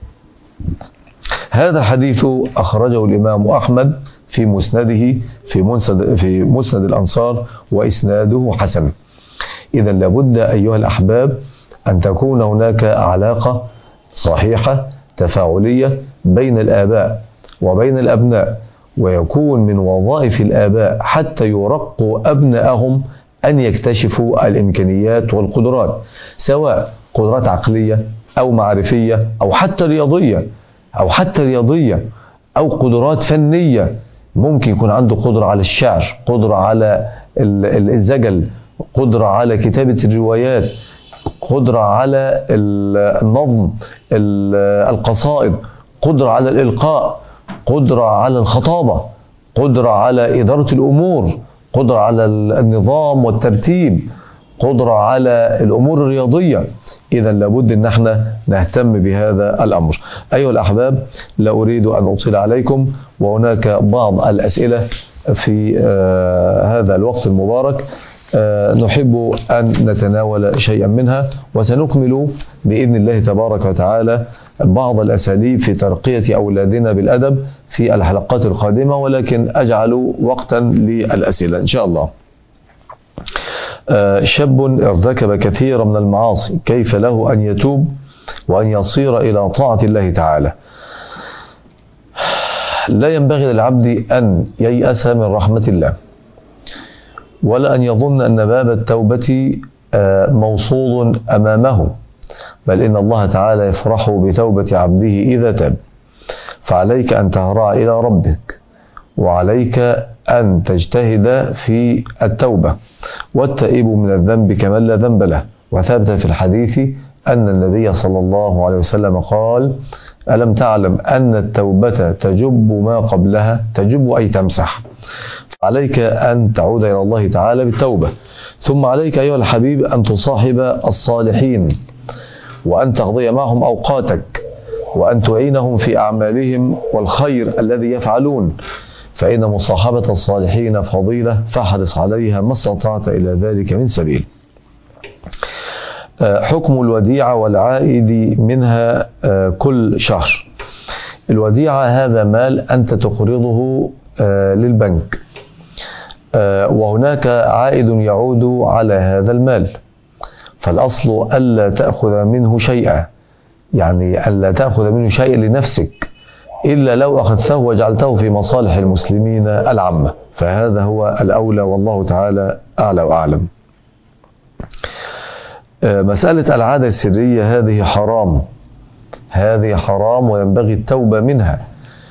هذا الحديث أخرجه الإمام أحمد في مسنده في مسند في مسند الأنصار، وإسناده حسن. إذا لابد أيها الأحباب أن تكون هناك علاقة صحيحة تفاعلية بين الآباء وبين الأبناء، ويكون من وظائف الآباء حتى يرقوا أبنائهم أن يكتشفوا الإمكانيات والقدرات، سواء قدرات عقلية أو معرفية أو حتى رياضية أو حتى رياضية أو قدرات فنية. ممكن يكون عنده قدرة على الشعر، قدرة على الزجل، قدرة على كتابة الروايات، قدرة على النظم القصائد، قدرة على الإلقاء، قدرة على الخطابة، قدرة على إدارة الأمور، قدرة على النظام والترتيب، قدرة على الأمور الرياضية. إذا لابد أن احنا نهتم بهذا الأمر. أيها الأحباب، لا أريد أن أطيل عليكم، وهناك بعض الأسئلة في آه هذا الوقت المبارك آه نحب أن نتناول شيئا منها، وسنكمل بإذن الله تبارك وتعالى بعض الأساليب في ترقية أولادنا بالأدب في الحلقات القادمة، ولكن أجعل وقتا للأسئلة إن شاء الله. آه شاب ارتكب كثيرا من المعاصي، كيف له أن يتوب وأن يصير إلى طاعة الله تعالى؟ لا ينبغي للعبد أن ييأس من رحمة الله، ولا أن يظن أن باب التوبة موصول أمامه، بل إن الله تعالى يفرح بتوبة عبده إذا تاب. فعليك أن تهرع إلى ربك، وعليك أن تجتهد في التوبة، والتائب من الذنب كمن لا ذنب له. وثبت في الحديث أن النبي صلى الله عليه وسلم قال: ألم تعلم أن التوبة تجب ما قبلها؟ تجب أي تمسح. عليك أن تعود إلى الله تعالى بالتوبة. ثم عليك أيها الحبيب أن تصاحب الصالحين، وأن تقضي معهم أوقاتك، وأن تعينهم في أعمالهم والخير الذي يفعلون، فإن مصاحبة الصالحين فضيلة، فاحرص عليها ما استطعت إلى ذلك من سبيل. حكم الوديعة والعائد منها كل شهر. الوديعة هذا مال أنت تقرضه للبنك، وهناك عائد يعود على هذا المال، فالأصل ألا تأخذ منه شيئا، يعني ألا تأخذ منه شيئا لنفسك، إلا لو أخذته وجعلته في مصالح المسلمين العامة، فهذا هو الأولى، والله تعالى أعلى وأعلم. مسألة العادة السرية هذه حرام، هذه حرام وينبغي التوبة منها.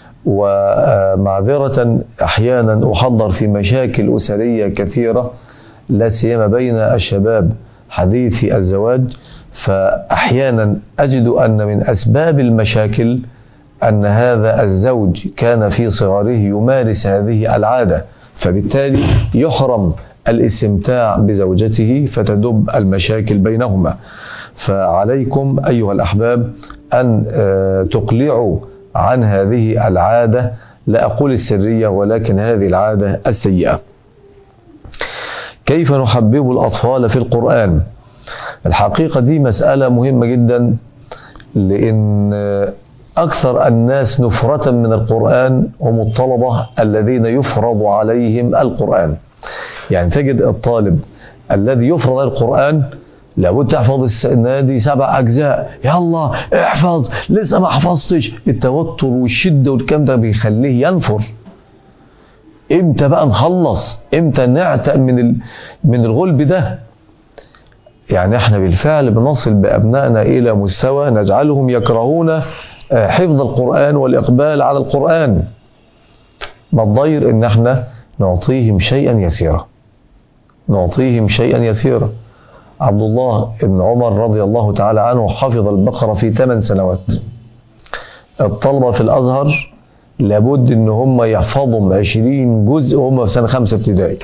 ومعذرة أحيانا أحضر في مشاكل أسرية كثيرة، لا سيما بين الشباب حديث الزواج، فأحيانا أجد أن من أسباب المشاكل أن هذا الزوج كان في صغره يمارس هذه العادة، فبالتالي يحرم الاستمتاع بزوجته، فتدب المشاكل بينهما. فعليكم أيها الأحباب أن تقلعوا عن هذه العادة، لا أقول السرية، ولكن هذه العادة السيئة. كيف نحبب الأطفال في القرآن؟ الحقيقة دي مسألة مهمة جدا، لأن أكثر الناس نفرة من القرآن هم الطلبة الذين يفرض عليهم القرآن. يعني تجد الطالب الذي يفرض القرآن لابد تحفظ السنة دي سبع أجزاء، يلا احفظ، لسه ما حفظتش. التوتر والشدة والكلام ده بيخليه ينفر. امتى بقى نخلص؟ امتى نعتق من ال... من الغلب ده؟ يعني احنا بالفعل بنصل بأبنائنا إلى مستوى نجعلهم يكرهون حفظ القرآن والإقبال على القرآن. ما الضير إن احنا نعطيهم شيئا يسيرا، نعطيهم شيئا يسيرا. عبد الله بن عمر رضي الله تعالى عنه حفظ البقرة في ثمان سنوات. الطلبة في الأزهر لابد إن هم يحفظهم عشرين جزء وهم في سنة خمسة ابتدائي،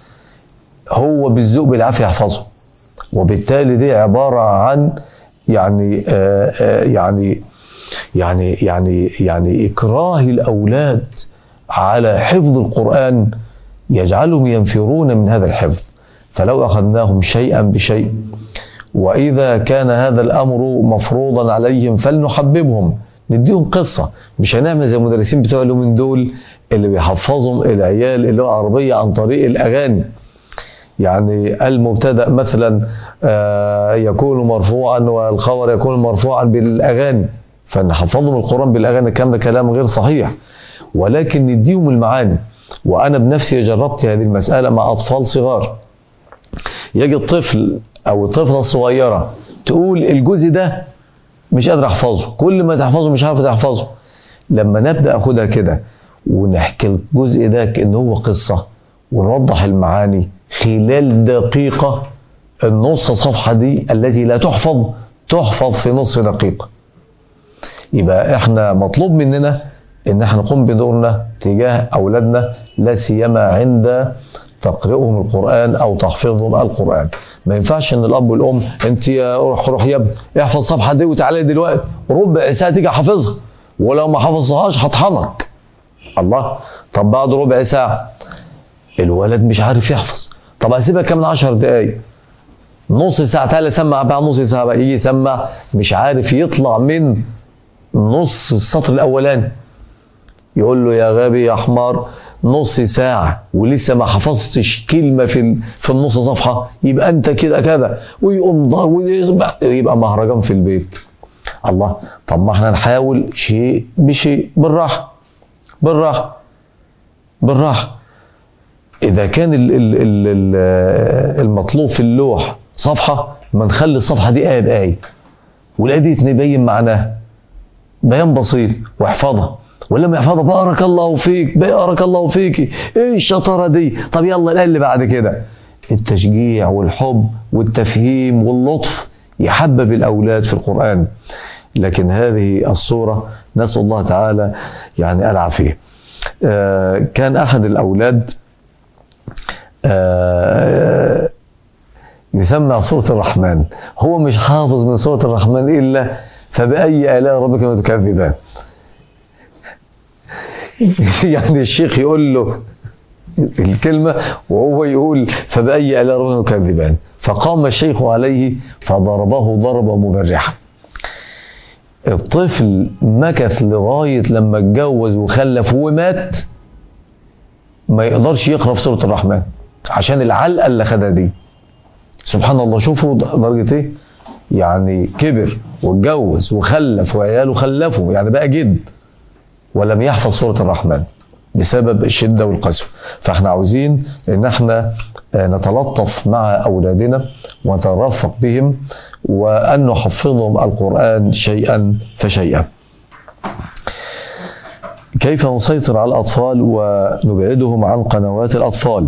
هو بالذوق بالعافية يحفظهم. وبالتالي دي عبارة عن يعني آآ آآ يعني يعني يعني يعني إكراه الأولاد على حفظ القرآن يجعلهم ينفرون من هذا الحفظ. فلو أخذناهم شيئا بشيء، وإذا كان هذا الأمر مفروضا عليهم فلنحببهم، نديهم قصة. مش هنعمل زي المدرسين بتوع اليومين دول اللي بيحفظهم العيال اللي هو عربية عن طريق الأغاني. يعني المبتدأ مثلا يكون مرفوعا والخبر يكون مرفوعا بالأغاني، فنحفظهم القرآن بالأغاني. الكلام ده كلام غير صحيح، ولكن نديهم المعاني. وأنا بنفسي جربت هذه المسألة مع أطفال صغار. يجي الطفل أو الطفلة الصغيرة تقول الجزء ده مش قادر أحفظه، كل ما تحفظه مش عارف تحفظه. لما نبدأ أخدها كده ونحكي الجزء ده كأنه هو قصة، ونوضح المعاني خلال دقيقة، النص صفحة دي التي لا تحفظ تحفظ في نصف دقيقة. يبقى احنا مطلوب مننا ان احنا نقوم بدورنا تجاه اولادنا، لا سيما عند تقرئهم القرآن أو تحفظهم القرآن. ما ينفعش ان الاب والام انت يا روح روح يا ابني احفظ صفحه دي وتعالى دلوقتي ربع ساعه تيجي حافظها، ولو ما حفظهاش هطحنك. الله، طب بعد ربع ساعه الولد مش عارف يحفظ، طب هسيبها كمان عشر دقايق، نص ساعه، تعالى سمع بقى نص ساعه بقى، يجي يسمع مش عارف يطلع من نص السطر الاولاني، يقول له يا غبي يا حمار نص ساعة ولسه ما حفظتش كلمة في في النص صفحة، يبقى أنت كده كذا، ويقوم ضار ويبقى مهرجان في البيت. الله، طب ما احنا نحاول شيء بشيء، بالراحة بالراحة بالراحة. إذا كان ال ال ال المطلوب في اللوح صفحة، ما نخلي الصفحة دي آية بآية، والآية دي نبين معناها بيان بسيط واحفظها، ولما يحفظها بارك الله فيك بارك الله فيك، ايه الشطاره دي، طب يلا الايه اللي بعد كده. التشجيع والحب والتفهيم واللطف يحبب الاولاد في القران. لكن هذه الصوره نسال الله تعالى يعني العافيه. آه كان احد الاولاد آه يسمع سوره الرحمن، هو مش حافظ من سوره الرحمن الا فباي الاء ربكما تكذبان. يعني الشيخ يقول له الكلمة وهو يقول فبأي آلاء ربكما تكذبان، فقام الشيخ عليه فضربه ضربة مبرحة. الطفل مكث لغاية لما اتجوز وخلف ومات ما يقدرش يقرأ في سورة الرحمن عشان العلقة اللي خدها دي. سبحان الله، شوفوا درجة ايه، يعني كبر واتجوز وخلف وعياله خلفوا، يعني بقى جد، ولم يحفظ سورة الرحمن بسبب الشدة والقسوة. فاحنا عاوزين ان احنا نتلطف مع اولادنا ونترفق بهم، وان نحفظهم القرآن شيئا فشيئا. كيف نسيطر على الاطفال ونبعدهم عن قنوات الاطفال؟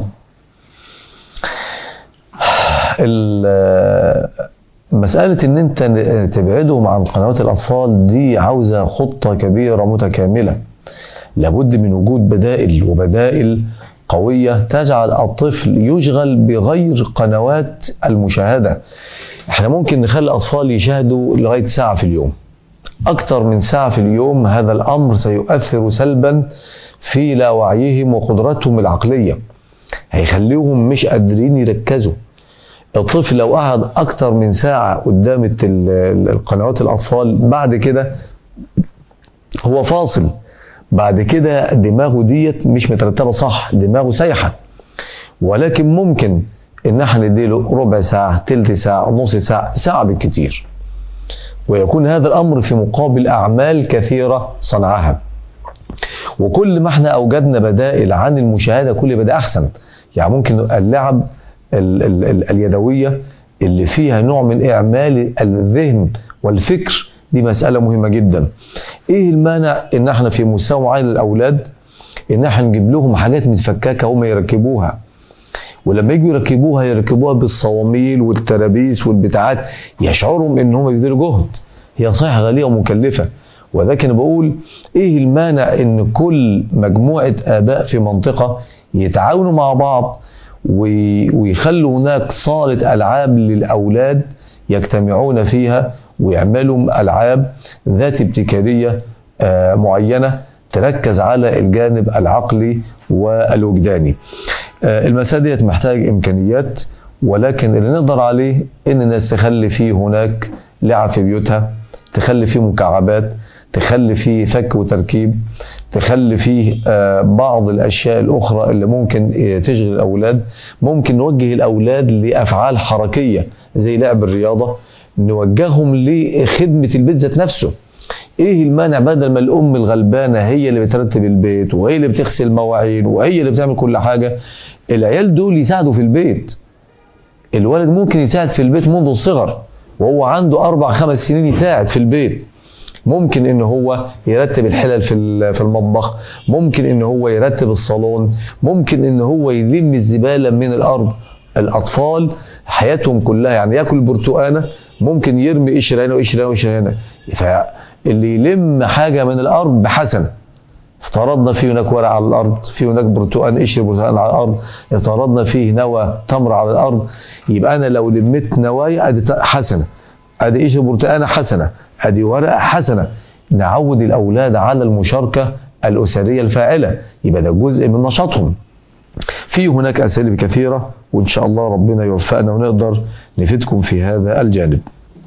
مسألة ان انت تبعدهم عن قنوات الاطفال دي عاوزة خطة كبيرة متكاملة، لابد من وجود بدائل وبدائل قوية تجعل الطفل يشغل بغير قنوات المشاهدة. احنا ممكن نخلي الاطفال يشاهدوا لغاية ساعة في اليوم، اكتر من ساعة في اليوم هذا الامر سيؤثر سلبا في لا وعيهم وقدرتهم العقلية، هيخليهم مش قادرين يركزوا. الطفل لو قعد اكتر من ساعة قدام القنوات الاطفال بعد كده هو فاصل، بعد كده دماغه ديت مش مترتبة صح، دماغه سايحة. ولكن ممكن ان احنا نديله ربع ساعة، تلت ساعة، نص ساعة، ساعة بالكتير، ويكون هذا الامر في مقابل اعمال كثيرة صنعها. وكل ما احنا اوجدنا بدائل عن المشاهدة كل بدأ احسن. يعني ممكن اللعب ال ال ال اليدوية اللي فيها نوع من اعمال الذهن والفكر، دي مسألة مهمة جدا. ايه المانع ان احنا في مستوى معين للاولاد ان احنا نجيب لهم حاجات متفككة هم يركبوها، ولما يجوا يركبوها يركبوها بالصواميل والترابيس والبتاعات، يشعرهم ان هم بيبذلوا جهد، هي صحيح غالية ومكلفة. ولكن بقول ايه المانع ان كل مجموعة اباء في منطقة يتعاونوا مع بعض ويخلوا هناك صالة ألعاب للأولاد يجتمعون فيها ويعملوا ألعاب ذات ابتكارية معينة تركز على الجانب العقلي والوجداني. المسألة دي محتاج إمكانيات، ولكن اللي نقدر عليه إن الناس تخلي فيه هناك لعب في بيوتها، تخلي فيه مكعبات، تخلي فيه فك وتركيب، تخلي فيه بعض الأشياء الأخرى اللي ممكن تشغل الأولاد. ممكن نوجه الأولاد لأفعال حركية زي لعب الرياضة، نوجههم لخدمة البيت ذات نفسه. ايه المانع بدل ما الام الغلبانة هي اللي بترتب البيت وهي اللي بتغسل مواعين وهي اللي بتعمل كل حاجة، العيال دول يساعدوا في البيت. الولد ممكن يساعد في البيت منذ الصغر وهو عنده أربع خمس سنين يساعد في البيت. ممكن ان هو يرتب الحلل في في المطبخ، ممكن ان هو يرتب الصالون، ممكن ان هو يلم الزبالة من الارض. الاطفال حياتهم كلها يعني ياكل برتقانة ممكن يرمي قشر هنا وقشر هنا وقشر هنا، فاللي يلم حاجة من الارض بحسنة. افترضنا فيه هناك ورق على الارض، في هناك برتقان قشر برتقان على الارض، افترضنا فيه نوى تمر على الارض، يبقى انا لو لميت نوايا ادي حسنه، ادي قشر برتقانه حسنه، ادي ورقه حسنه. نعود الاولاد على المشاركه الاسريه الفاعله، يبقى ده جزء من نشاطهم. في هناك اساليب كثيره، وان شاء الله ربنا يوفقنا ونقدر نفيدكم في هذا الجانب.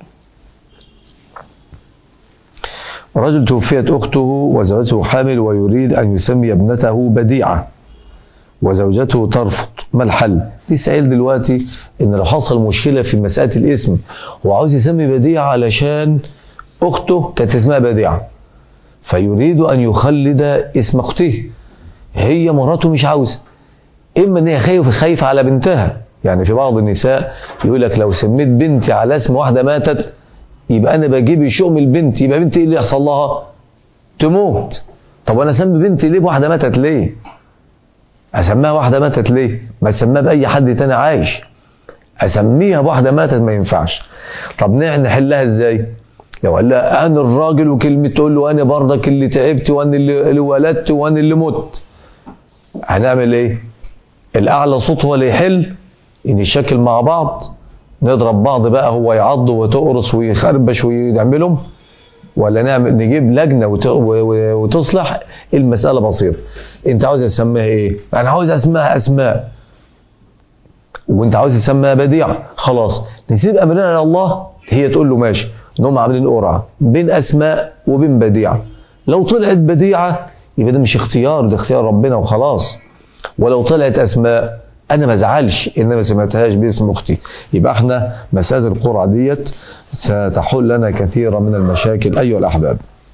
رجل توفيت أخته وزوجته حامل ويريد أن يسمي ابنته بديعة وزوجته ترفض، ما الحل؟ لسه قايل دلوقتي إن لو حصل مشكلة في مسألة الاسم، هو عاوز يسمي بديعة علشان أخته كانت اسمها بديعة، فيريد أن يخلد اسم أخته، هي مراته مش عاوزة، إما إن هي خايفة خايفة على بنتها. يعني في بعض النساء يقول لك لو سميت بنتي على اسم واحدة ماتت يبقى انا بجيب شؤم البنت، يبقى بنتي ايه اللي يحصل لها؟ تموت. طب انا اسمي بنتي ليه بواحده ماتت ليه؟ اسميها واحده ماتت ليه؟ ما اسميها باي حد تاني عايش، اسميها بواحده ماتت ما ينفعش. طب نحلها ازاي؟ لو قال لها انا الراجل وكلمه تقول له انا برضك اللي تعبت وانا اللي ولدت وانا اللي مت، هنعمل ايه؟ الاعلى صوت هو اللي يحل، نشكل مع بعض، نضرب بعض بقى، هو يعض وتقرص ويخربش ويعملهم، ولا نعمل نجيب لجنه وتصلح؟ المساله بسيطه. انت عاوز تسميها ايه؟ انا عاوز اسمها اسماء، وانت عاوز تسميها بديعه، خلاص نسيب امرنا على الله، هي تقول له ماشي. انهم عاملين قرعه بين اسماء وبين بديعه، لو طلعت بديعه يبقى ده مش اختيار، ده اختيار ربنا وخلاص. ولو طلعت اسماء انا ما ازعلش ان ما سمعتهاش باسم اختي. يبقى احنا مساله القرعه ديت ستحل لنا كثيرا من المشاكل ايها الاحباب.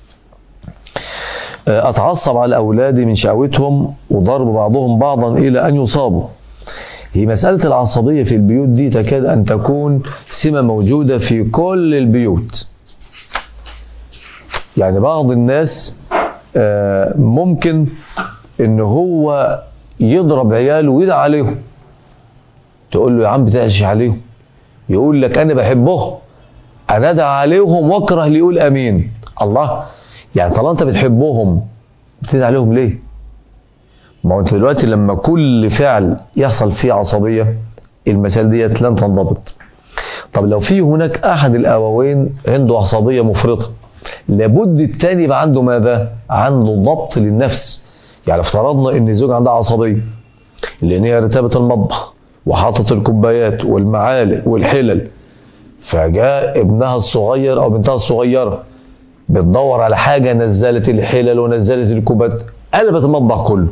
اتعصب على اولادي من شقاوتهم وضرب بعضهم بعضا الى ان يصابوا. هي مساله العصبيه في البيوت دي تكاد ان تكون سمه موجوده في كل البيوت. يعني بعض الناس ممكن ان هو يضرب عياله ويدعي عليهم، تقول له يا عم بتعشش عليهم، يقول لك انا بحبهم، انا ادعي عليهم واكره اللي يقول امين. الله، يعني طالما انت بتحبهم بتدعي عليهم ليه؟ ما هو انت دلوقتي لما كل فعل يحصل فيه عصبيه المسائل ديت لن تنضبط. طب لو في هناك احد الابوين عنده عصبيه مفرطه، لابد الثاني يبقى عنده ماذا؟ عنده ضبط للنفس. يعني افترضنا ان الزوج عندها عصبيه لان هي رتبت المطبخ وحاطط الكوبايات والمعالق والحلل، فجاء ابنها الصغير او بنتها الصغيره بتدور على حاجه، نزلت الحلل ونزلت الكوبات، قلبت المطبخ كله.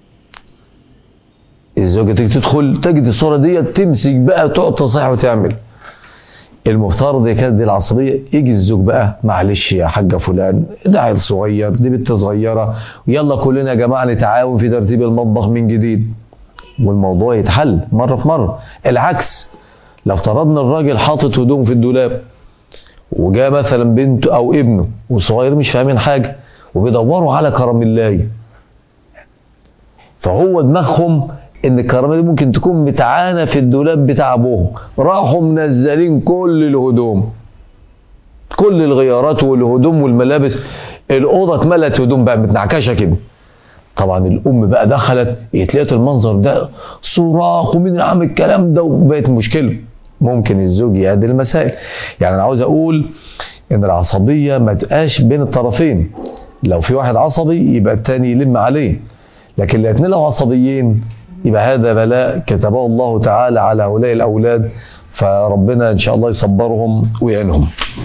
الزوجه تيجي تدخل تجد الصوره دي، تمسك بقى تقعد تصيح وتعمل. المفترض دي كانت دي العصبيه، يجي الزوج بقى معلش يا حاجه فلان ده عيل صغير، دي بنت صغيره، ويلا كلنا يا جماعه نتعاون في ترتيب المطبخ من جديد، والموضوع يتحل مره في مره. العكس، لو افترضنا الراجل حاطط هدوم في الدولاب وجاء مثلا بنته او ابنه وصغير مش فاهمين حاجه وبيدوروا على كراميلايه، فهو دماغهم ان الكراميل ممكن تكون متعانه في الدولاب بتاع ابوهم، راحوا منزلين كل الهدوم، كل الغيارات والهدوم والملابس، الاوضه اتملت هدوم بقى متنعكشه كده. طبعا الام بقى دخلت يتلاقي المنظر ده صراخ ومين اللي عامل الكلام ده، وبقت مشكله. ممكن الزوج يهدي المسائل. يعني انا عاوز اقول ان العصبيه ما تبقاش بين الطرفين، لو في واحد عصبي يبقى الثاني يلم عليه، لكن الاثنين لو عصبيين يبقى هذا بلاء كتبه الله تعالى على هؤلاء الاولاد، فربنا ان شاء الله يصبرهم ويعينهم.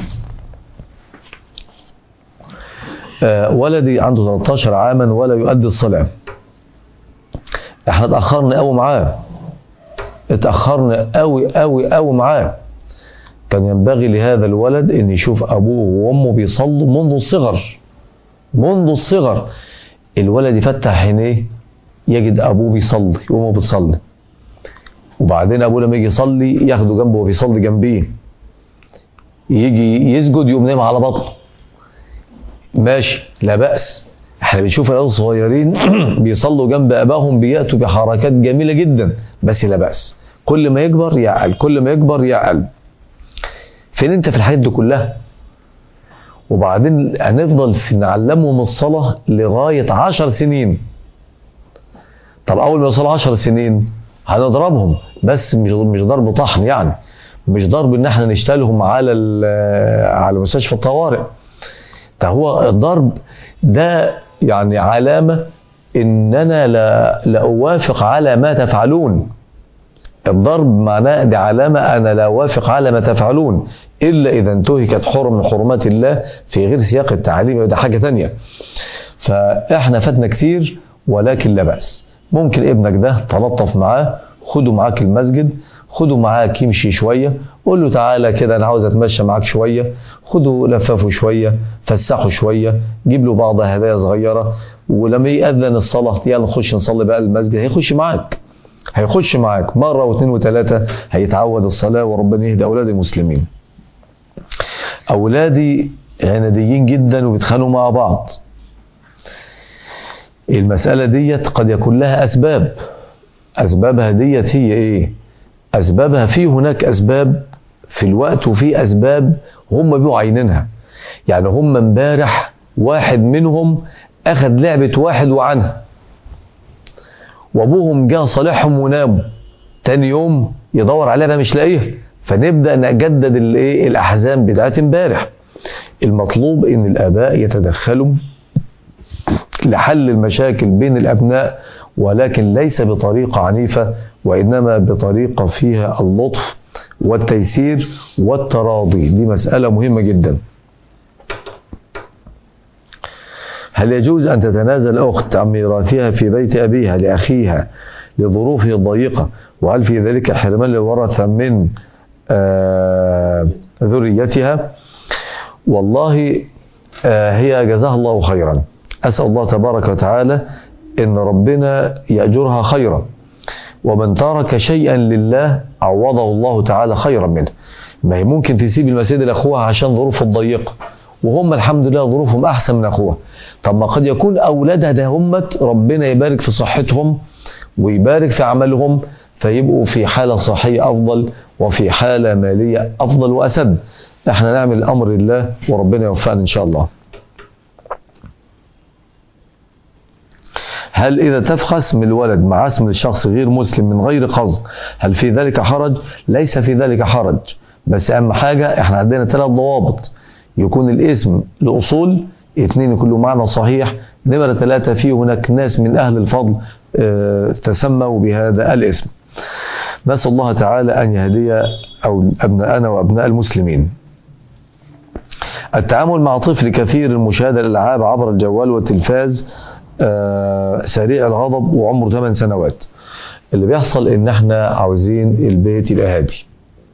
آه ولدي عنده ثلاثة عشر عاما ولا يؤدي الصلاة. احنا اتأخرنا قوي معاه، اتأخرنا قوي قوي قوي معاه. كان ينبغي لهذا الولد ان يشوف ابوه وامه بيصلوا منذ الصغر، منذ الصغر. الولد يفتح عينيه يجد ابوه بيصلي وامه بتصلي، وبعدين ابوه لما يجي يصلي ياخده جنبه وبيصلي جنبيه، يجي يسجد يقوم نايم على بطنه، ماشي لا بأس. احنا بنشوف الاولاد الصغيرين بيصلوا جنب ابائهم بياتوا بحركات جميله جدا، بس لا بأس. كل ما يكبر يعقل، كل ما يكبر يعقل. فين انت في الحاجات دي كلها؟ وبعدين هنفضل نعلمهم الصلاة لغاية عشر سنين. طب أول ما يوصلوا عشر سنين هنضربهم، بس مش مش ضرب طحن، يعني مش ضرب إن احنا نشتغلهم على على مستشفى الطوارئ. ده هو الضرب ده يعني علامة إن أنا لا, لا أوافق على ما تفعلون. الضرب معناه دي علامة أنا لا أوافق على ما تفعلون، إلا إذا انتهكت حرم من حرمات الله في غير سياق التعليم، ده حاجة تانية. فإحنا فاتنا كتير، ولكن لا بأس. ممكن ابنك ده تلطف معاه، خده معاك المسجد، خده معاك يمشي شوية، قول له تعالى كده أنا عاوز أتمشى معاك شوية، خده لففه شوية، فسحه شوية، جيب له بعض هدايا صغيرة، ولما يأذن الصلاة يلا نخش نصلي بقى المسجد، هيخش معاك هيخش معاك مرة واثنين وثلاثة، هيتعود الصلاة، وربنا يهدي أولاد المسلمين. أولادي عناديين جدا وبيتخانقوا مع بعض. المسألة ديت قد يكون لها أسباب. أسبابها ديت هي إيه؟ أسبابها في هناك أسباب في الوقت، وفي أسباب هم بيبقوا عاينينها. يعني هم امبارح واحد منهم أخذ لعبة واحد وعنها، وأبوهم جه صالحهم وناموا، تاني يوم يدور عليها بقى مش لاقيها، فنبدأ نجدد الايه الأحزان بتاعت امبارح. المطلوب إن الآباء يتدخلوا لحل المشاكل بين الأبناء، ولكن ليس بطريقة عنيفة، وإنما بطريقة فيها اللطف والتيسير والتراضي. دي مسألة مهمة جدا. هل يجوز أن تتنازل أخت عن ميراثها في بيت أبيها لأخيها لظروفه الضيقة؟ وهل في ذلك حرمان للورثة من آه ذريتها؟ والله آه هي جزاها الله خيرا. أسأل الله تبارك وتعالى إن ربنا يأجرها خيرا، ومن ترك شيئا لله عوضه الله تعالى خيرا منه. ما هي ممكن تسيب المسجد لأخوها عشان ظروفه الضيقة، وهم الحمد لله ظروفهم أحسن من أخوها. طب ما قد يكون أولادها ده همت ربنا يبارك في صحتهم ويبارك في عملهم، فيبقوا في حالة صحية أفضل وفي حالة مالية أفضل وأسد. احنا نعمل أمر الله وربنا يوفقنا إن شاء الله. هل إذا تفخ اسم الولد مع اسم الشخص غير مسلم من غير قصد هل في ذلك حرج؟ ليس في ذلك حرج، بس أهم حاجة احنا عندنا ثلاث ضوابط: يكون الاسم لأصول، اثنين يكون له معنى صحيح، نمرة ثلاثة فيه هناك ناس من أهل الفضل اه تسموا بهذا الاسم. نسأل الله تعالى أن يهدي أو أبناءنا وأبناء المسلمين. التعامل مع طفل كثير المشاهدة الألعاب عبر الجوال والتلفاز، آه سريع الغضب وعمره ثمان سنوات. اللي بيحصل ان احنا عاوزين البيت يبقى هادي.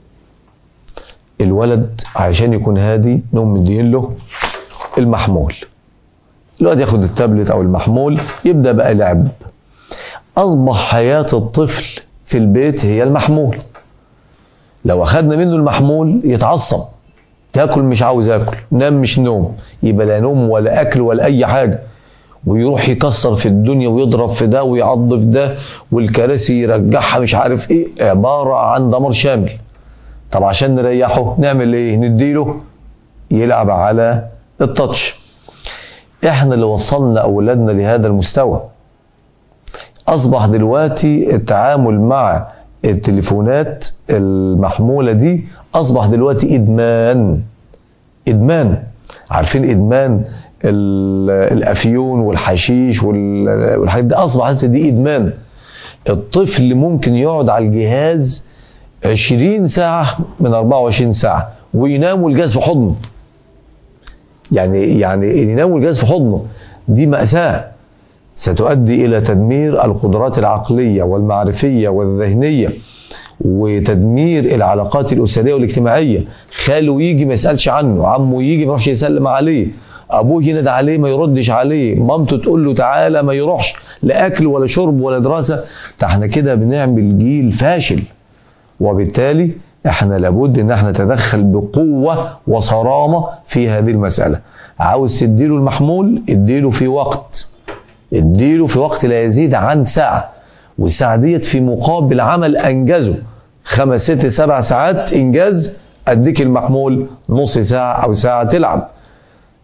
الولد عشان يكون هادي نقوم مدين له المحمول. الولد ياخد التابلت او المحمول يبدأ بقى لعب. اصبح حياة الطفل في البيت هي المحمول. لو اخدنا منه المحمول يتعصب، تاكل مش عاوز اكل، نام مش نوم، يبقى لا نوم ولا اكل ولا اي حاجة، ويروح يكسر في الدنيا ويضرب في ده ويعض في ده، والكراسي يرجعها مش عارف ايه، عبارة عن دمار شامل. طب عشان نريحه نعمل ايه؟ نديله يلعب على التاتش. احنا اللي وصلنا اولادنا لهذا المستوى. اصبح دلوقتي التعامل مع التليفونات المحمولة دي اصبح دلوقتي ادمان. ادمان. عارفين ادمان الافيون والحشيش والحاجات دي؟ اصبحت دي ادمان. الطفل ممكن يقعد على الجهاز عشرين ساعة من أربعة وعشرين ساعة وينام والجهاز في حضنه. يعني يعني ينام والجهاز في حضنه، دي مأساة ستؤدي إلى تدمير القدرات العقلية والمعرفية والذهنية، وتدمير العلاقات الأسرية والاجتماعية. خاله يجي ما يسألش عنه، عمه يجي ما يروحش يسلم عليه، أبوه ينادى عليه ما يردش عليه، مامته تقول له تعالى ما يروحش، لا أكل ولا شرب ولا دراسة. احنا كده بنعمل جيل فاشل، وبالتالي احنا لابد ان احنا نتدخل بقوة وصرامة في هذه المسألة. عاوز تديله المحمول اديله في وقت، اديله في وقت لا يزيد عن ساعة، والساعة ديت في مقابل عمل انجزه خمس ست سبع ساعات انجاز، اديك المحمول نص ساعة او ساعة تلعب.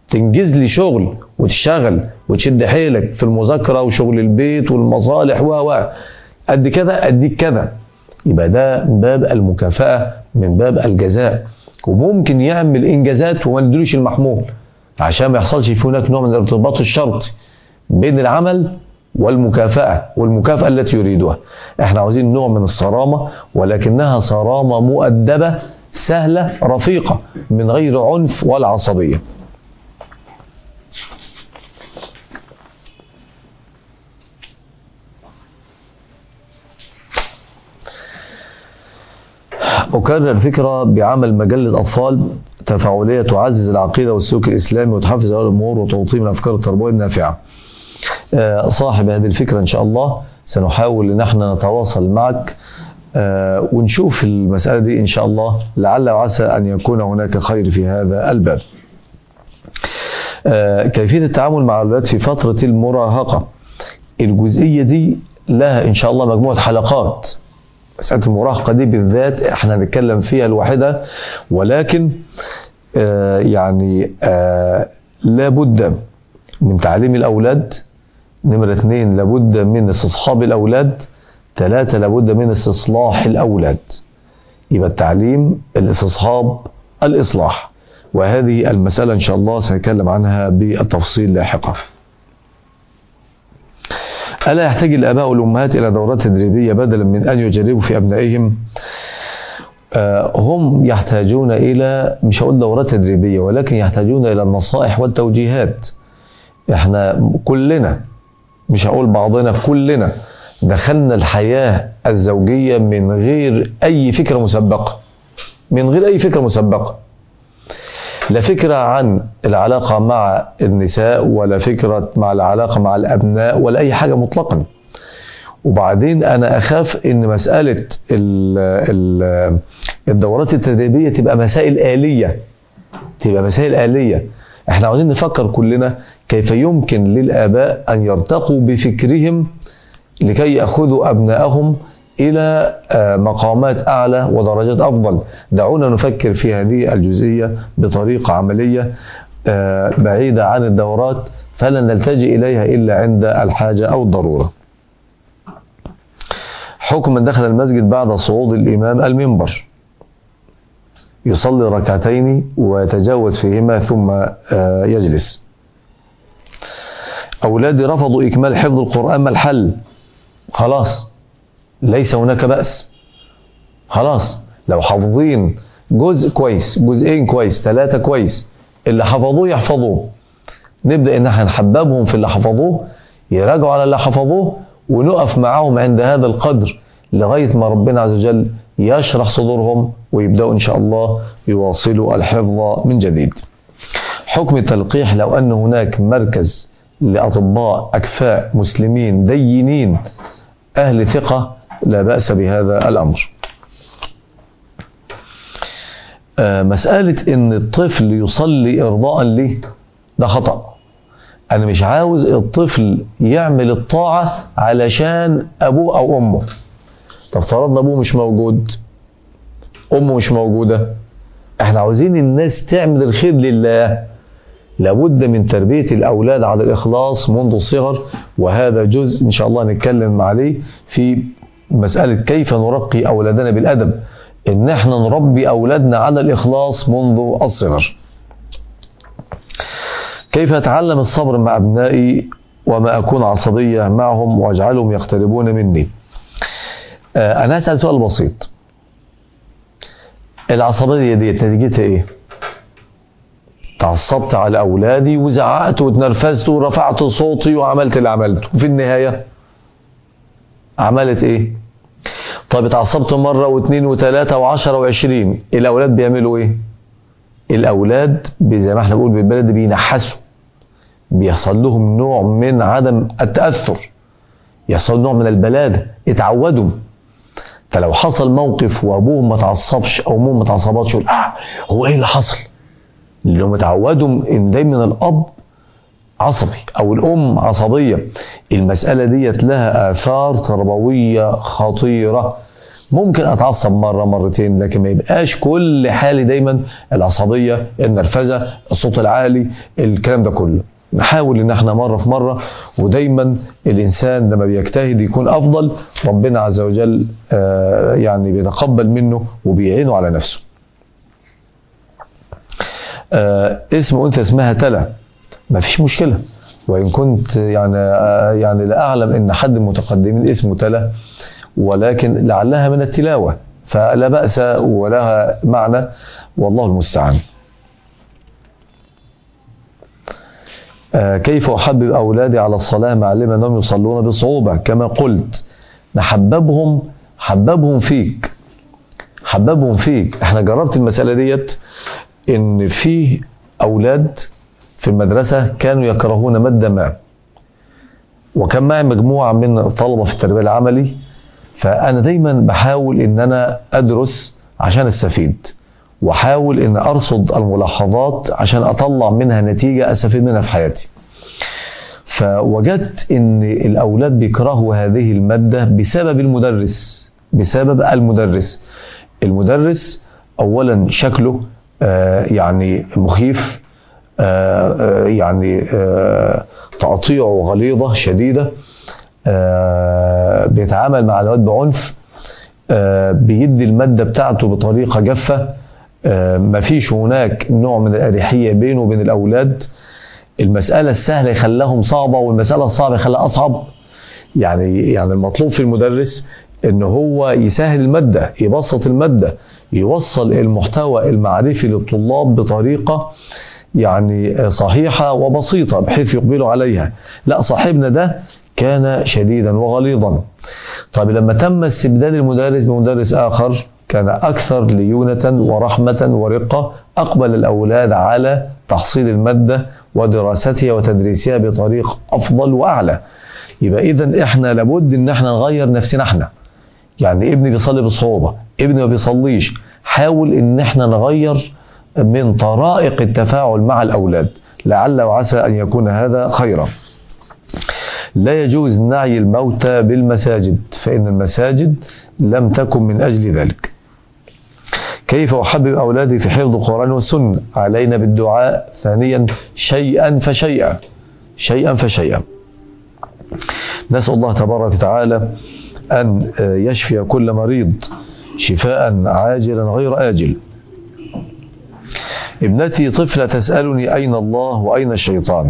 تنجز لي شغل وتشتغل وتشد حيلك في المذاكرة وشغل البيت والمصالح و و قد كده أديك كذا، يبقى ده من باب المكافأة، من باب الجزاء. وممكن يعمل إنجازات وما نديلوش المحمول عشان ما يحصلش في هناك نوع من الارتباط الشرطي بين العمل والمكافأة والمكافأة التي يريدها. احنا عاوزين نوع من الصرامة، ولكنها صرامة مؤدبة سهلة رفيقة من غير عنف ولا عصبية. أكرر الفكرة بعمل مجلة أطفال تفاعلية تعزز العقيدة والسلوك الإسلامي وتحفز أولياء الأمور وتعطي من الأفكار التربوية النافعة. صاحب هذه الفكرة إن شاء الله سنحاول أن احنا نتواصل معك ونشوف المسألة دي إن شاء الله، لعل وعسى أن يكون هناك خير في هذا الباب. كيفية التعامل مع الأولاد في فترة المراهقة، الجزئية دي لها إن شاء الله مجموعة حلقات. مسألة المراهقة دي بالذات احنا هنتكلم فيها الواحدة، ولكن آه يعني آه لابد من تعليم الأولاد. نمرة اثنين لابد من استصحاب الأولاد. ثلاثة لابد من استصلاح الأولاد. يبقى التعليم، الاستصحاب، الإصلاح، وهذه المسألة إن شاء الله سنتكلم عنها بالتفصيل لاحقا. ألا يحتاج الآباء والأمهات إلى دورات تدريبية بدلا من أن يجربوا في أبنائهم؟ آه هم يحتاجون إلى، مش هقول دورات تدريبية، ولكن يحتاجون إلى النصائح والتوجيهات. احنا كلنا، مش هقول بعضنا، كلنا دخلنا الحياة الزوجية من غير أي فكرة مسبقة، من غير أي فكرة مسبقة، لا فكرة عن العلاقة مع النساء ولا فكرة مع العلاقة مع الأبناء ولا أي حاجة مطلقا. وبعدين أنا أخاف إن مسألة ال ال الدورات التدريبية تبقى مسائل آلية، تبقى مسائل آلية. احنا عاوزين نفكر كلنا كيف يمكن للآباء أن يرتقوا بفكرهم لكي يأخذوا أبنائهم إلى مقامات أعلى ودرجات أفضل. دعونا نفكر في هذه الجزئية بطريقة عملية بعيدة عن الدورات، فلن نلتجئ إليها إلا عند الحاجة أو الضرورة. حكم من دخل المسجد بعد صعود الإمام المنبر، يصلي ركعتين ويتجاوز فيهما ثم يجلس. أولادي رفضوا إكمال حفظ القرآن، ما الحل؟ خلاص ليس هناك بأس، خلاص لو حافظين جزء كويس، جزئين كويس، ثلاثة كويس، اللي حفظوه يحفظوه، نبدأ ان احنا نحببهم في اللي حفظوه، يراجعوا على اللي حفظوه، ونقف معهم عند هذا القدر لغاية ما ربنا عز وجل يشرح صدورهم ويبدأوا ان شاء الله يواصلوا الحفظ من جديد. حكم التلقيح، لو ان هناك مركز لأطباء أكفاء مسلمين دينين أهل ثقة لا بأس بهذا الأمر. آه مسألة إن الطفل يصلي إرضاء له ده خطأ. أنا مش عاوز الطفل يعمل الطاعة علشان أبوه أو أمه. طب فرضنا أبوه مش موجود، أمه مش موجودة، إحنا عاوزين الناس تعمل الخير لله. لابد من تربية الأولاد على الإخلاص منذ الصغر، وهذا جزء إن شاء الله نتكلم عليه في مسألة كيف نرقي أولادنا بالأدب، إن احنا نربي أولادنا على الإخلاص منذ الصغر. كيف أتعلم الصبر مع أبنائي وما أكون عصبية معهم وأجعلهم يقتربون مني؟ آه أنا هسأل سؤال بسيط. العصبية دي نتيجتها إيه؟ تعصبت على أولادي وزعقت واتنرفزت ورفعت صوتي وعملت اللي عملته، وفي النهاية عملت إيه؟ طيب اتعصبت مرة واثنين وثلاثة وعشرة وعشرين، الأولاد بيعملوا إيه؟ الأولاد زي ما احنا بنقول بالبلد بينحسوا، بيحصل لهم نوع من عدم التأثر، يحصل نوع من البلادة، اتعودوا. فلو حصل موقف وأبوهم ما تعصبش أو أمهم ما تعصبتش، يقول آه هو إيه اللي حصل؟ لو متعودوا ان دايما الاب عصبي او الام عصبيه، المساله ديت لها اثار تربويه خطيره، ممكن اتعصب مره مرتين، لكن ما يبقاش كل حالي دايما العصبيه، النرفزه، الصوت العالي، الكلام ده كله. نحاول ان احنا مره في مره، ودايما الانسان لما بيجتهد يكون افضل، ربنا عز وجل آه يعني بيتقبل منه وبيعينه على نفسه. آه اسم انثى اسمها تلا، ما فيش مشكله، وان كنت يعني آه يعني لا اعلم ان حد من المتقدمين اسمه تلا، ولكن لعلها من التلاوه فلا باس ولها معنى، والله المستعان. آه كيف أحبب أولادي على الصلاة مع علم أنهم يصلون بصعوبة؟ كما قلت، نحببهم حببهم فيك حببهم فيك. احنا جربت المسألة ديت، ان في أولاد في المدرسة كانوا يكرهون مادة ما، وكان معي مجموعة من طلبة في التربية العملي، فأنا دايما بحاول ان أنا أدرس عشان استفيد، وحاول ان ارصد الملاحظات عشان اطلع منها نتيجة استفيد منها في حياتي. فوجدت ان الاولاد بيكرهوا هذه المادة بسبب المدرس بسبب المدرس المدرس اولا شكله آه يعني مخيف، آه آه يعني آه تقطيعه غليظة شديدة، آه بيتعامل مع الأولاد بعنف، آه بيدي المادة بتاعته بطريقة جافة، آه مفيش هناك نوع من الأريحية بينه وبين الأولاد. المسألة السهلة يخليهم صعبة، والمسألة الصعبة يخليها أصعب. يعني يعني المطلوب في المدرس إن هو يسهل المادة، يبسط المادة، يوصل المحتوى المعرفي للطلاب بطريقة يعني صحيحة وبسيطة بحيث يقبلوا عليها. لا، صاحبنا ده كان شديدا وغليظا. طيب لما تم استبدال المدرس بمدرس آخر كان أكثر ليونة ورحمة ورقة، أقبل الأولاد على تحصيل المادة ودراستها وتدريسها بطريق أفضل وأعلى. يبقى إذن إحنا لابد إن إحنا نغير نفسنا إحنا. يعني ابني بيصلي بصعوبة، ابني ما بيصليش، حاول إن إحنا نغير من طرائق التفاعل مع الأولاد، لعل وعسى أن يكون هذا خيرا. لا يجوز نعي الموتى بالمساجد، فإن المساجد لم تكن من أجل ذلك. كيف أحبب أولادي في حفظ القرآن والسنة؟ علينا بالدعاء. ثانيا، شيئا فشيئا شيئا فشيئا. نسأل الله تبارك وتعالى أن يشفي كل مريض شفاء عاجلا غير آجل. ابنتي طفلة تسألني أين الله وأين الشيطان؟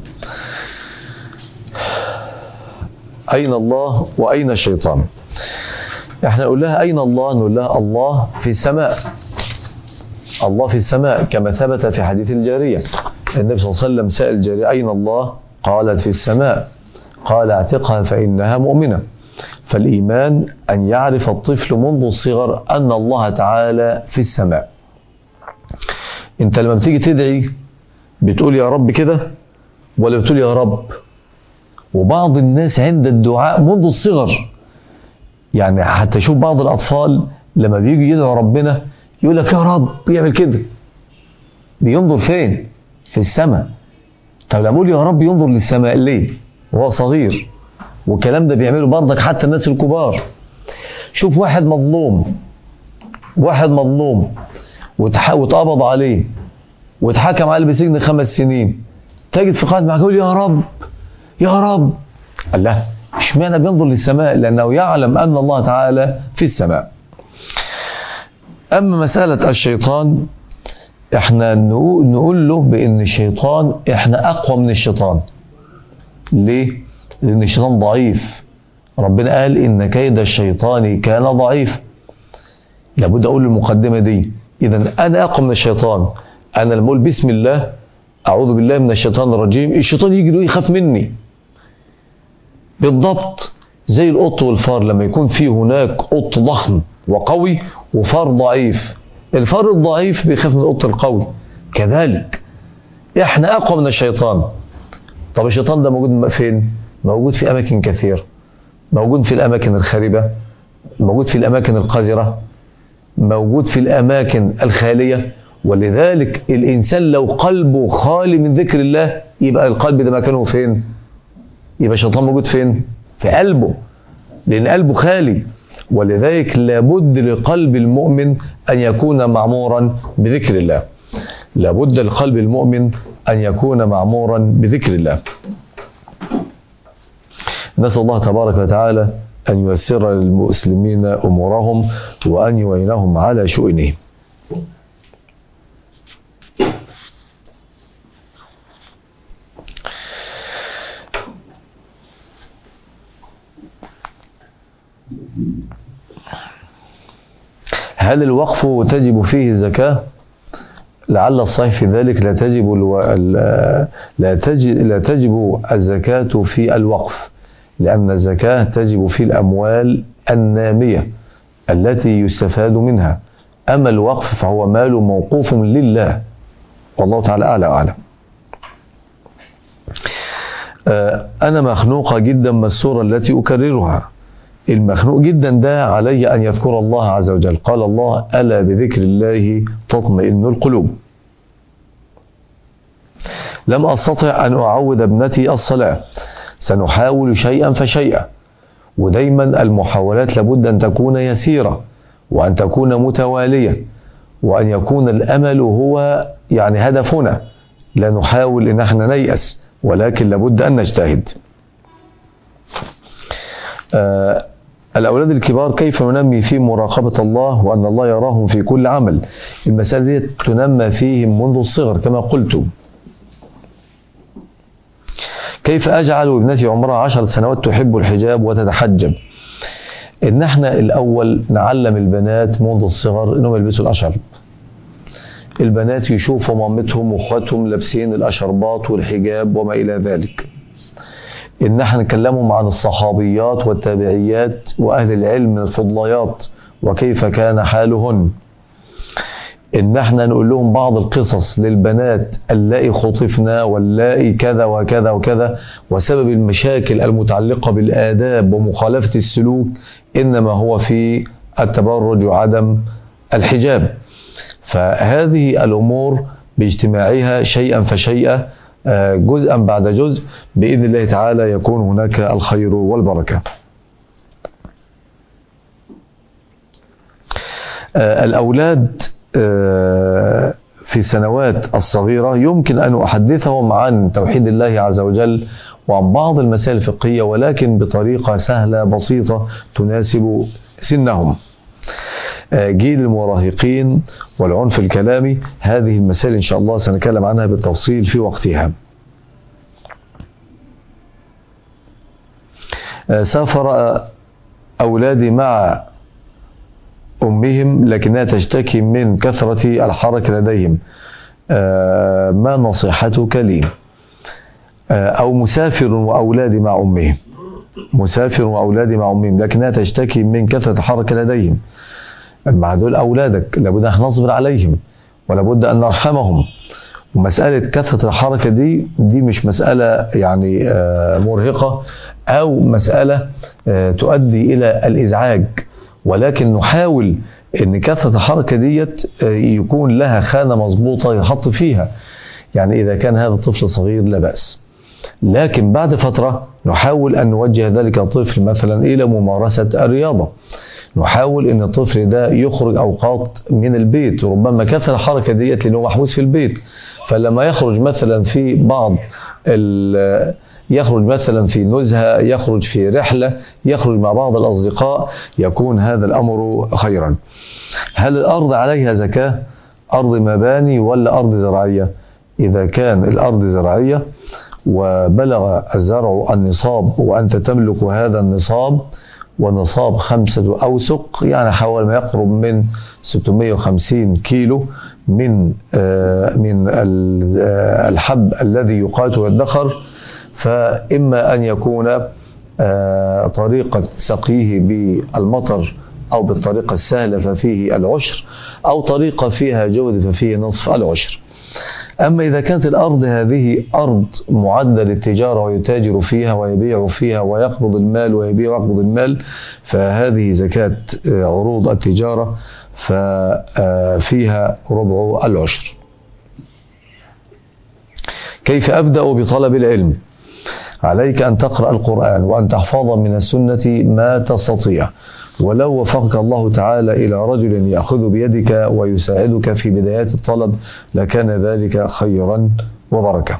أين الله وأين الشيطان؟ احنا نقول لها أين الله؟ نقول لها الله في السماء. الله في السماء كما ثبت في حديث الجارية. النبي صلى الله عليه وسلم سأل الجارية أين الله؟ قالت في السماء. قال اعتقها فإنها مؤمنة. فالإيمان أن يعرف الطفل منذ الصغر أن الله تعالى في السماء. انت لما بتيجي تدعي بتقول يا رب كده ولا بتقول يا رب؟ وبعض الناس عند الدعاء منذ الصغر، يعني حتى شوف بعض الأطفال لما بيجي يدعو ربنا يقول لك يا رب، يعمل كده. بينظر فين؟ في السماء. طب لما اقول يا رب ينظر للسماء ليه وهو صغير؟ والكلام ده بيعمله برضك حتى الناس الكبار. شوف واحد مظلوم واحد مظلوم واتقبض عليه واتحكم عليه بسجن خمس سنين، تجد في قاعدة معك يقول يا رب يا رب. الله، اشمعنى بينظر للسماء؟ لأنه يعلم أن الله تعالى في السماء. أما مسألة الشيطان، احنا نقول له بأن الشيطان احنا أقوى من الشيطان. ليه؟ لأن الشيطان ضعيف. ربنا قال إن كيد الشيطان كان ضعيف. لابد أقول المقدمة دي. إذن أنا أقوى من الشيطان. أنا لما أقول بسم الله أعوذ بالله من الشيطان الرجيم، الشيطان يجي ويخاف مني بالضبط زي القط والفار. لما يكون في هناك قط ضخم وقوي وفار ضعيف، الفار الضعيف بيخاف من القط القوي. كذلك احنا أقوى من الشيطان. طب الشيطان ده موجود فين؟ موجود في أماكن كثيرة، موجود في الأماكن الخاربة، موجود في الأماكن القذرة، موجود في الأماكن الخالية. ولذلك الإنسان لو قلبه خالي من ذكر الله يبقى القلب ده مكانه فين؟ يبقى الشيطان موجود فين؟ في قلبه، لأن قلبه خالي. ولذلك لابد لقلب المؤمن أن يكون معمورا بذكر الله، لابد لقلب المؤمن أن يكون معمورا بذكر الله. نسأل الله تبارك وتعالى أن ييسر للمسلمين أمورهم وأن يعينهم على شؤونهم. هل الوقف تجب فيه الزكاة؟ لعل الصحيح في ذلك لا تجب الو... لا تجب لا تجب الزكاة في الوقف، لأن الزكاة تجب في الأموال النامية التي يستفاد منها، أما الوقف فهو مال موقوف لله، والله تعالى أعلى وأعلم. أنا مخنوقة جدا من السورة التي أكررها. المخنوق جدا ده علي أن يذكر الله عز وجل. قال الله: ألا بذكر الله تطمئن القلوب. لم أستطع أن أعود ابنتي الصلاة، سنحاول شيئا فشيئا، ودايما المحاولات لابد أن تكون يسيرة وأن تكون متوالية وأن يكون الأمل هو يعني هدفنا، لا نحاول إن احنا نيأس، ولكن لابد أن نجتهد. آه الأولاد الكبار كيف ننمي في مراقبة الله وأن الله يراهم في كل عمل؟ المسألة دي تنمى فيهم منذ الصغر كما قلت. كيف أجعل ابنتي عمرها عشر سنوات تحب الحجاب وتتحجب؟ إن احنا الأول نعلم البنات منذ الصغر إنهم يلبسوا الأشرب. البنات يشوفوا مامتهم واخواتهم لابسين الأشربات والحجاب وما إلى ذلك. إن احنا نكلمهم عن الصحابيات والتابعيات وأهل العلم من الفضليات وكيف كان حالهن. إن احنا نقول لهم بعض القصص للبنات اللائي خطفنا واللائي كذا وكذا وكذا، وسبب المشاكل المتعلقة بالآداب ومخالفة السلوك إنما هو في التبرج وعدم الحجاب. فهذه الأمور باجتماعها شيئا فشيئا جزءا بعد جزء بإذن الله تعالى يكون هناك الخير والبركة. الأولاد في السنوات الصغيرة يمكن أن أحدثهم عن توحيد الله عز وجل وعن بعض المسائل الفقهية، ولكن بطريقة سهلة بسيطة تناسب سنهم. جيل المراهقين والعنف الكلامي، هذه المسائل إن شاء الله سنتكلم عنها بالتفصيل في وقتها. سافر أولادي مع أمهم لكنها تشتكي من كثرة الحركة لديهم، ما نصيحتك لي؟ أو مسافر وأولادي مع أمهم، مسافر وأولادي مع أمهم لكنها تشتكي من كثرة الحركة لديهم. مع دول أولادك لابد أن نصبر عليهم ولابد أن نرحمهم. ومسألة كثرة الحركة دي دي مش مسألة يعني مرهقة أو مسألة تؤدي إلى الإزعاج، ولكن نحاول أن كثرة الحركة ديت يكون لها خانة مظبوطة يحط فيها. يعني إذا كان هذا الطفل صغير لا بأس، لكن بعد فترة نحاول أن نوجه ذلك الطفل مثلا إلى ممارسة الرياضة. نحاول ان الطفل ده يخرج اوقات من البيت، وربما كثر الحركه ديت لانه محبوس في البيت، فلما يخرج مثلا في بعض يخرج مثلا في نزهه، يخرج في رحله، يخرج مع بعض الاصدقاء، يكون هذا الامر خيرا. هل الارض عليها زكاه؟ ارض مباني ولا ارض زراعيه؟ اذا كان الارض زراعيه وبلغ الزرع النصاب وانت تملك هذا النصاب، ونصاب خمسة أوسق يعني حوالي ما يقرب من ستمائة وخمسين كيلو من من الحب الذي يقات ويدخر، فإما أن يكون طريقة سقيه بالمطر أو بالطريقة السهلة ففيه العشر، أو طريقة فيها جهد ففيه نصف العشر. أما إذا كانت الأرض هذه أرض معدة للتجارة ويتاجر فيها ويبيع فيها ويقبض المال ويبيع ويقبض المال، فهذه زكاة عروض التجارة ففيها ربع العشر. كيف أبدأ بطلب العلم؟ عليك أن تقرأ القرآن وأن تحفظ من السنة ما تستطيع. ولو وفقك الله تعالى إلى رجل يأخذ بيدك ويساعدك في بدايات الطلب لكان ذلك خيرا وبركة.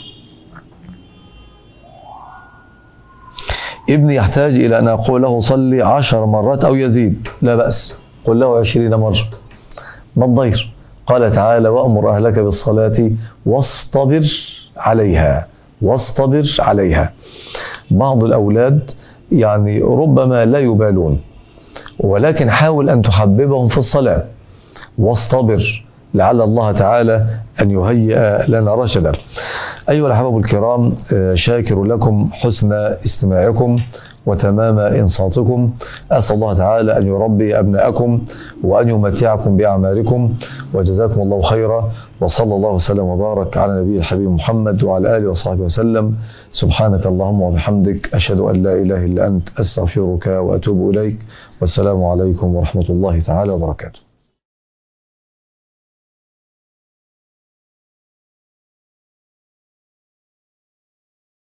ابني يحتاج إلى أن أقول له صلي عشر مرات أو يزيد، لا بأس، قل له عشرين مرة، ما الضير؟ قال تعالى وأمر أهلك بالصلاة واصطبر عليها، واصطبر عليها. بعض الأولاد يعني ربما لا يبالون، ولكن حاول أن تحببهم في الصلاة، واصطبر لعل الله تعالى أن يهيئ لنا رشدا. أيها الأحباب الكرام، شاكر لكم حسن استماعكم وتمام إنصاتكم. أسأل الله تعالى أن يربي أبناءكم وأن يمتعكم بأعمالكم، وجزاكم الله خيرا، وصلى الله وسلم وبارك على نبي الحبيب محمد وعلى آله وصحبه وسلم. سبحانك اللهم وبحمدك، أشهد أن لا إله إلا أنت، أستغفرك وأتوب إليك، والسلام عليكم ورحمة الله تعالى وبركاته.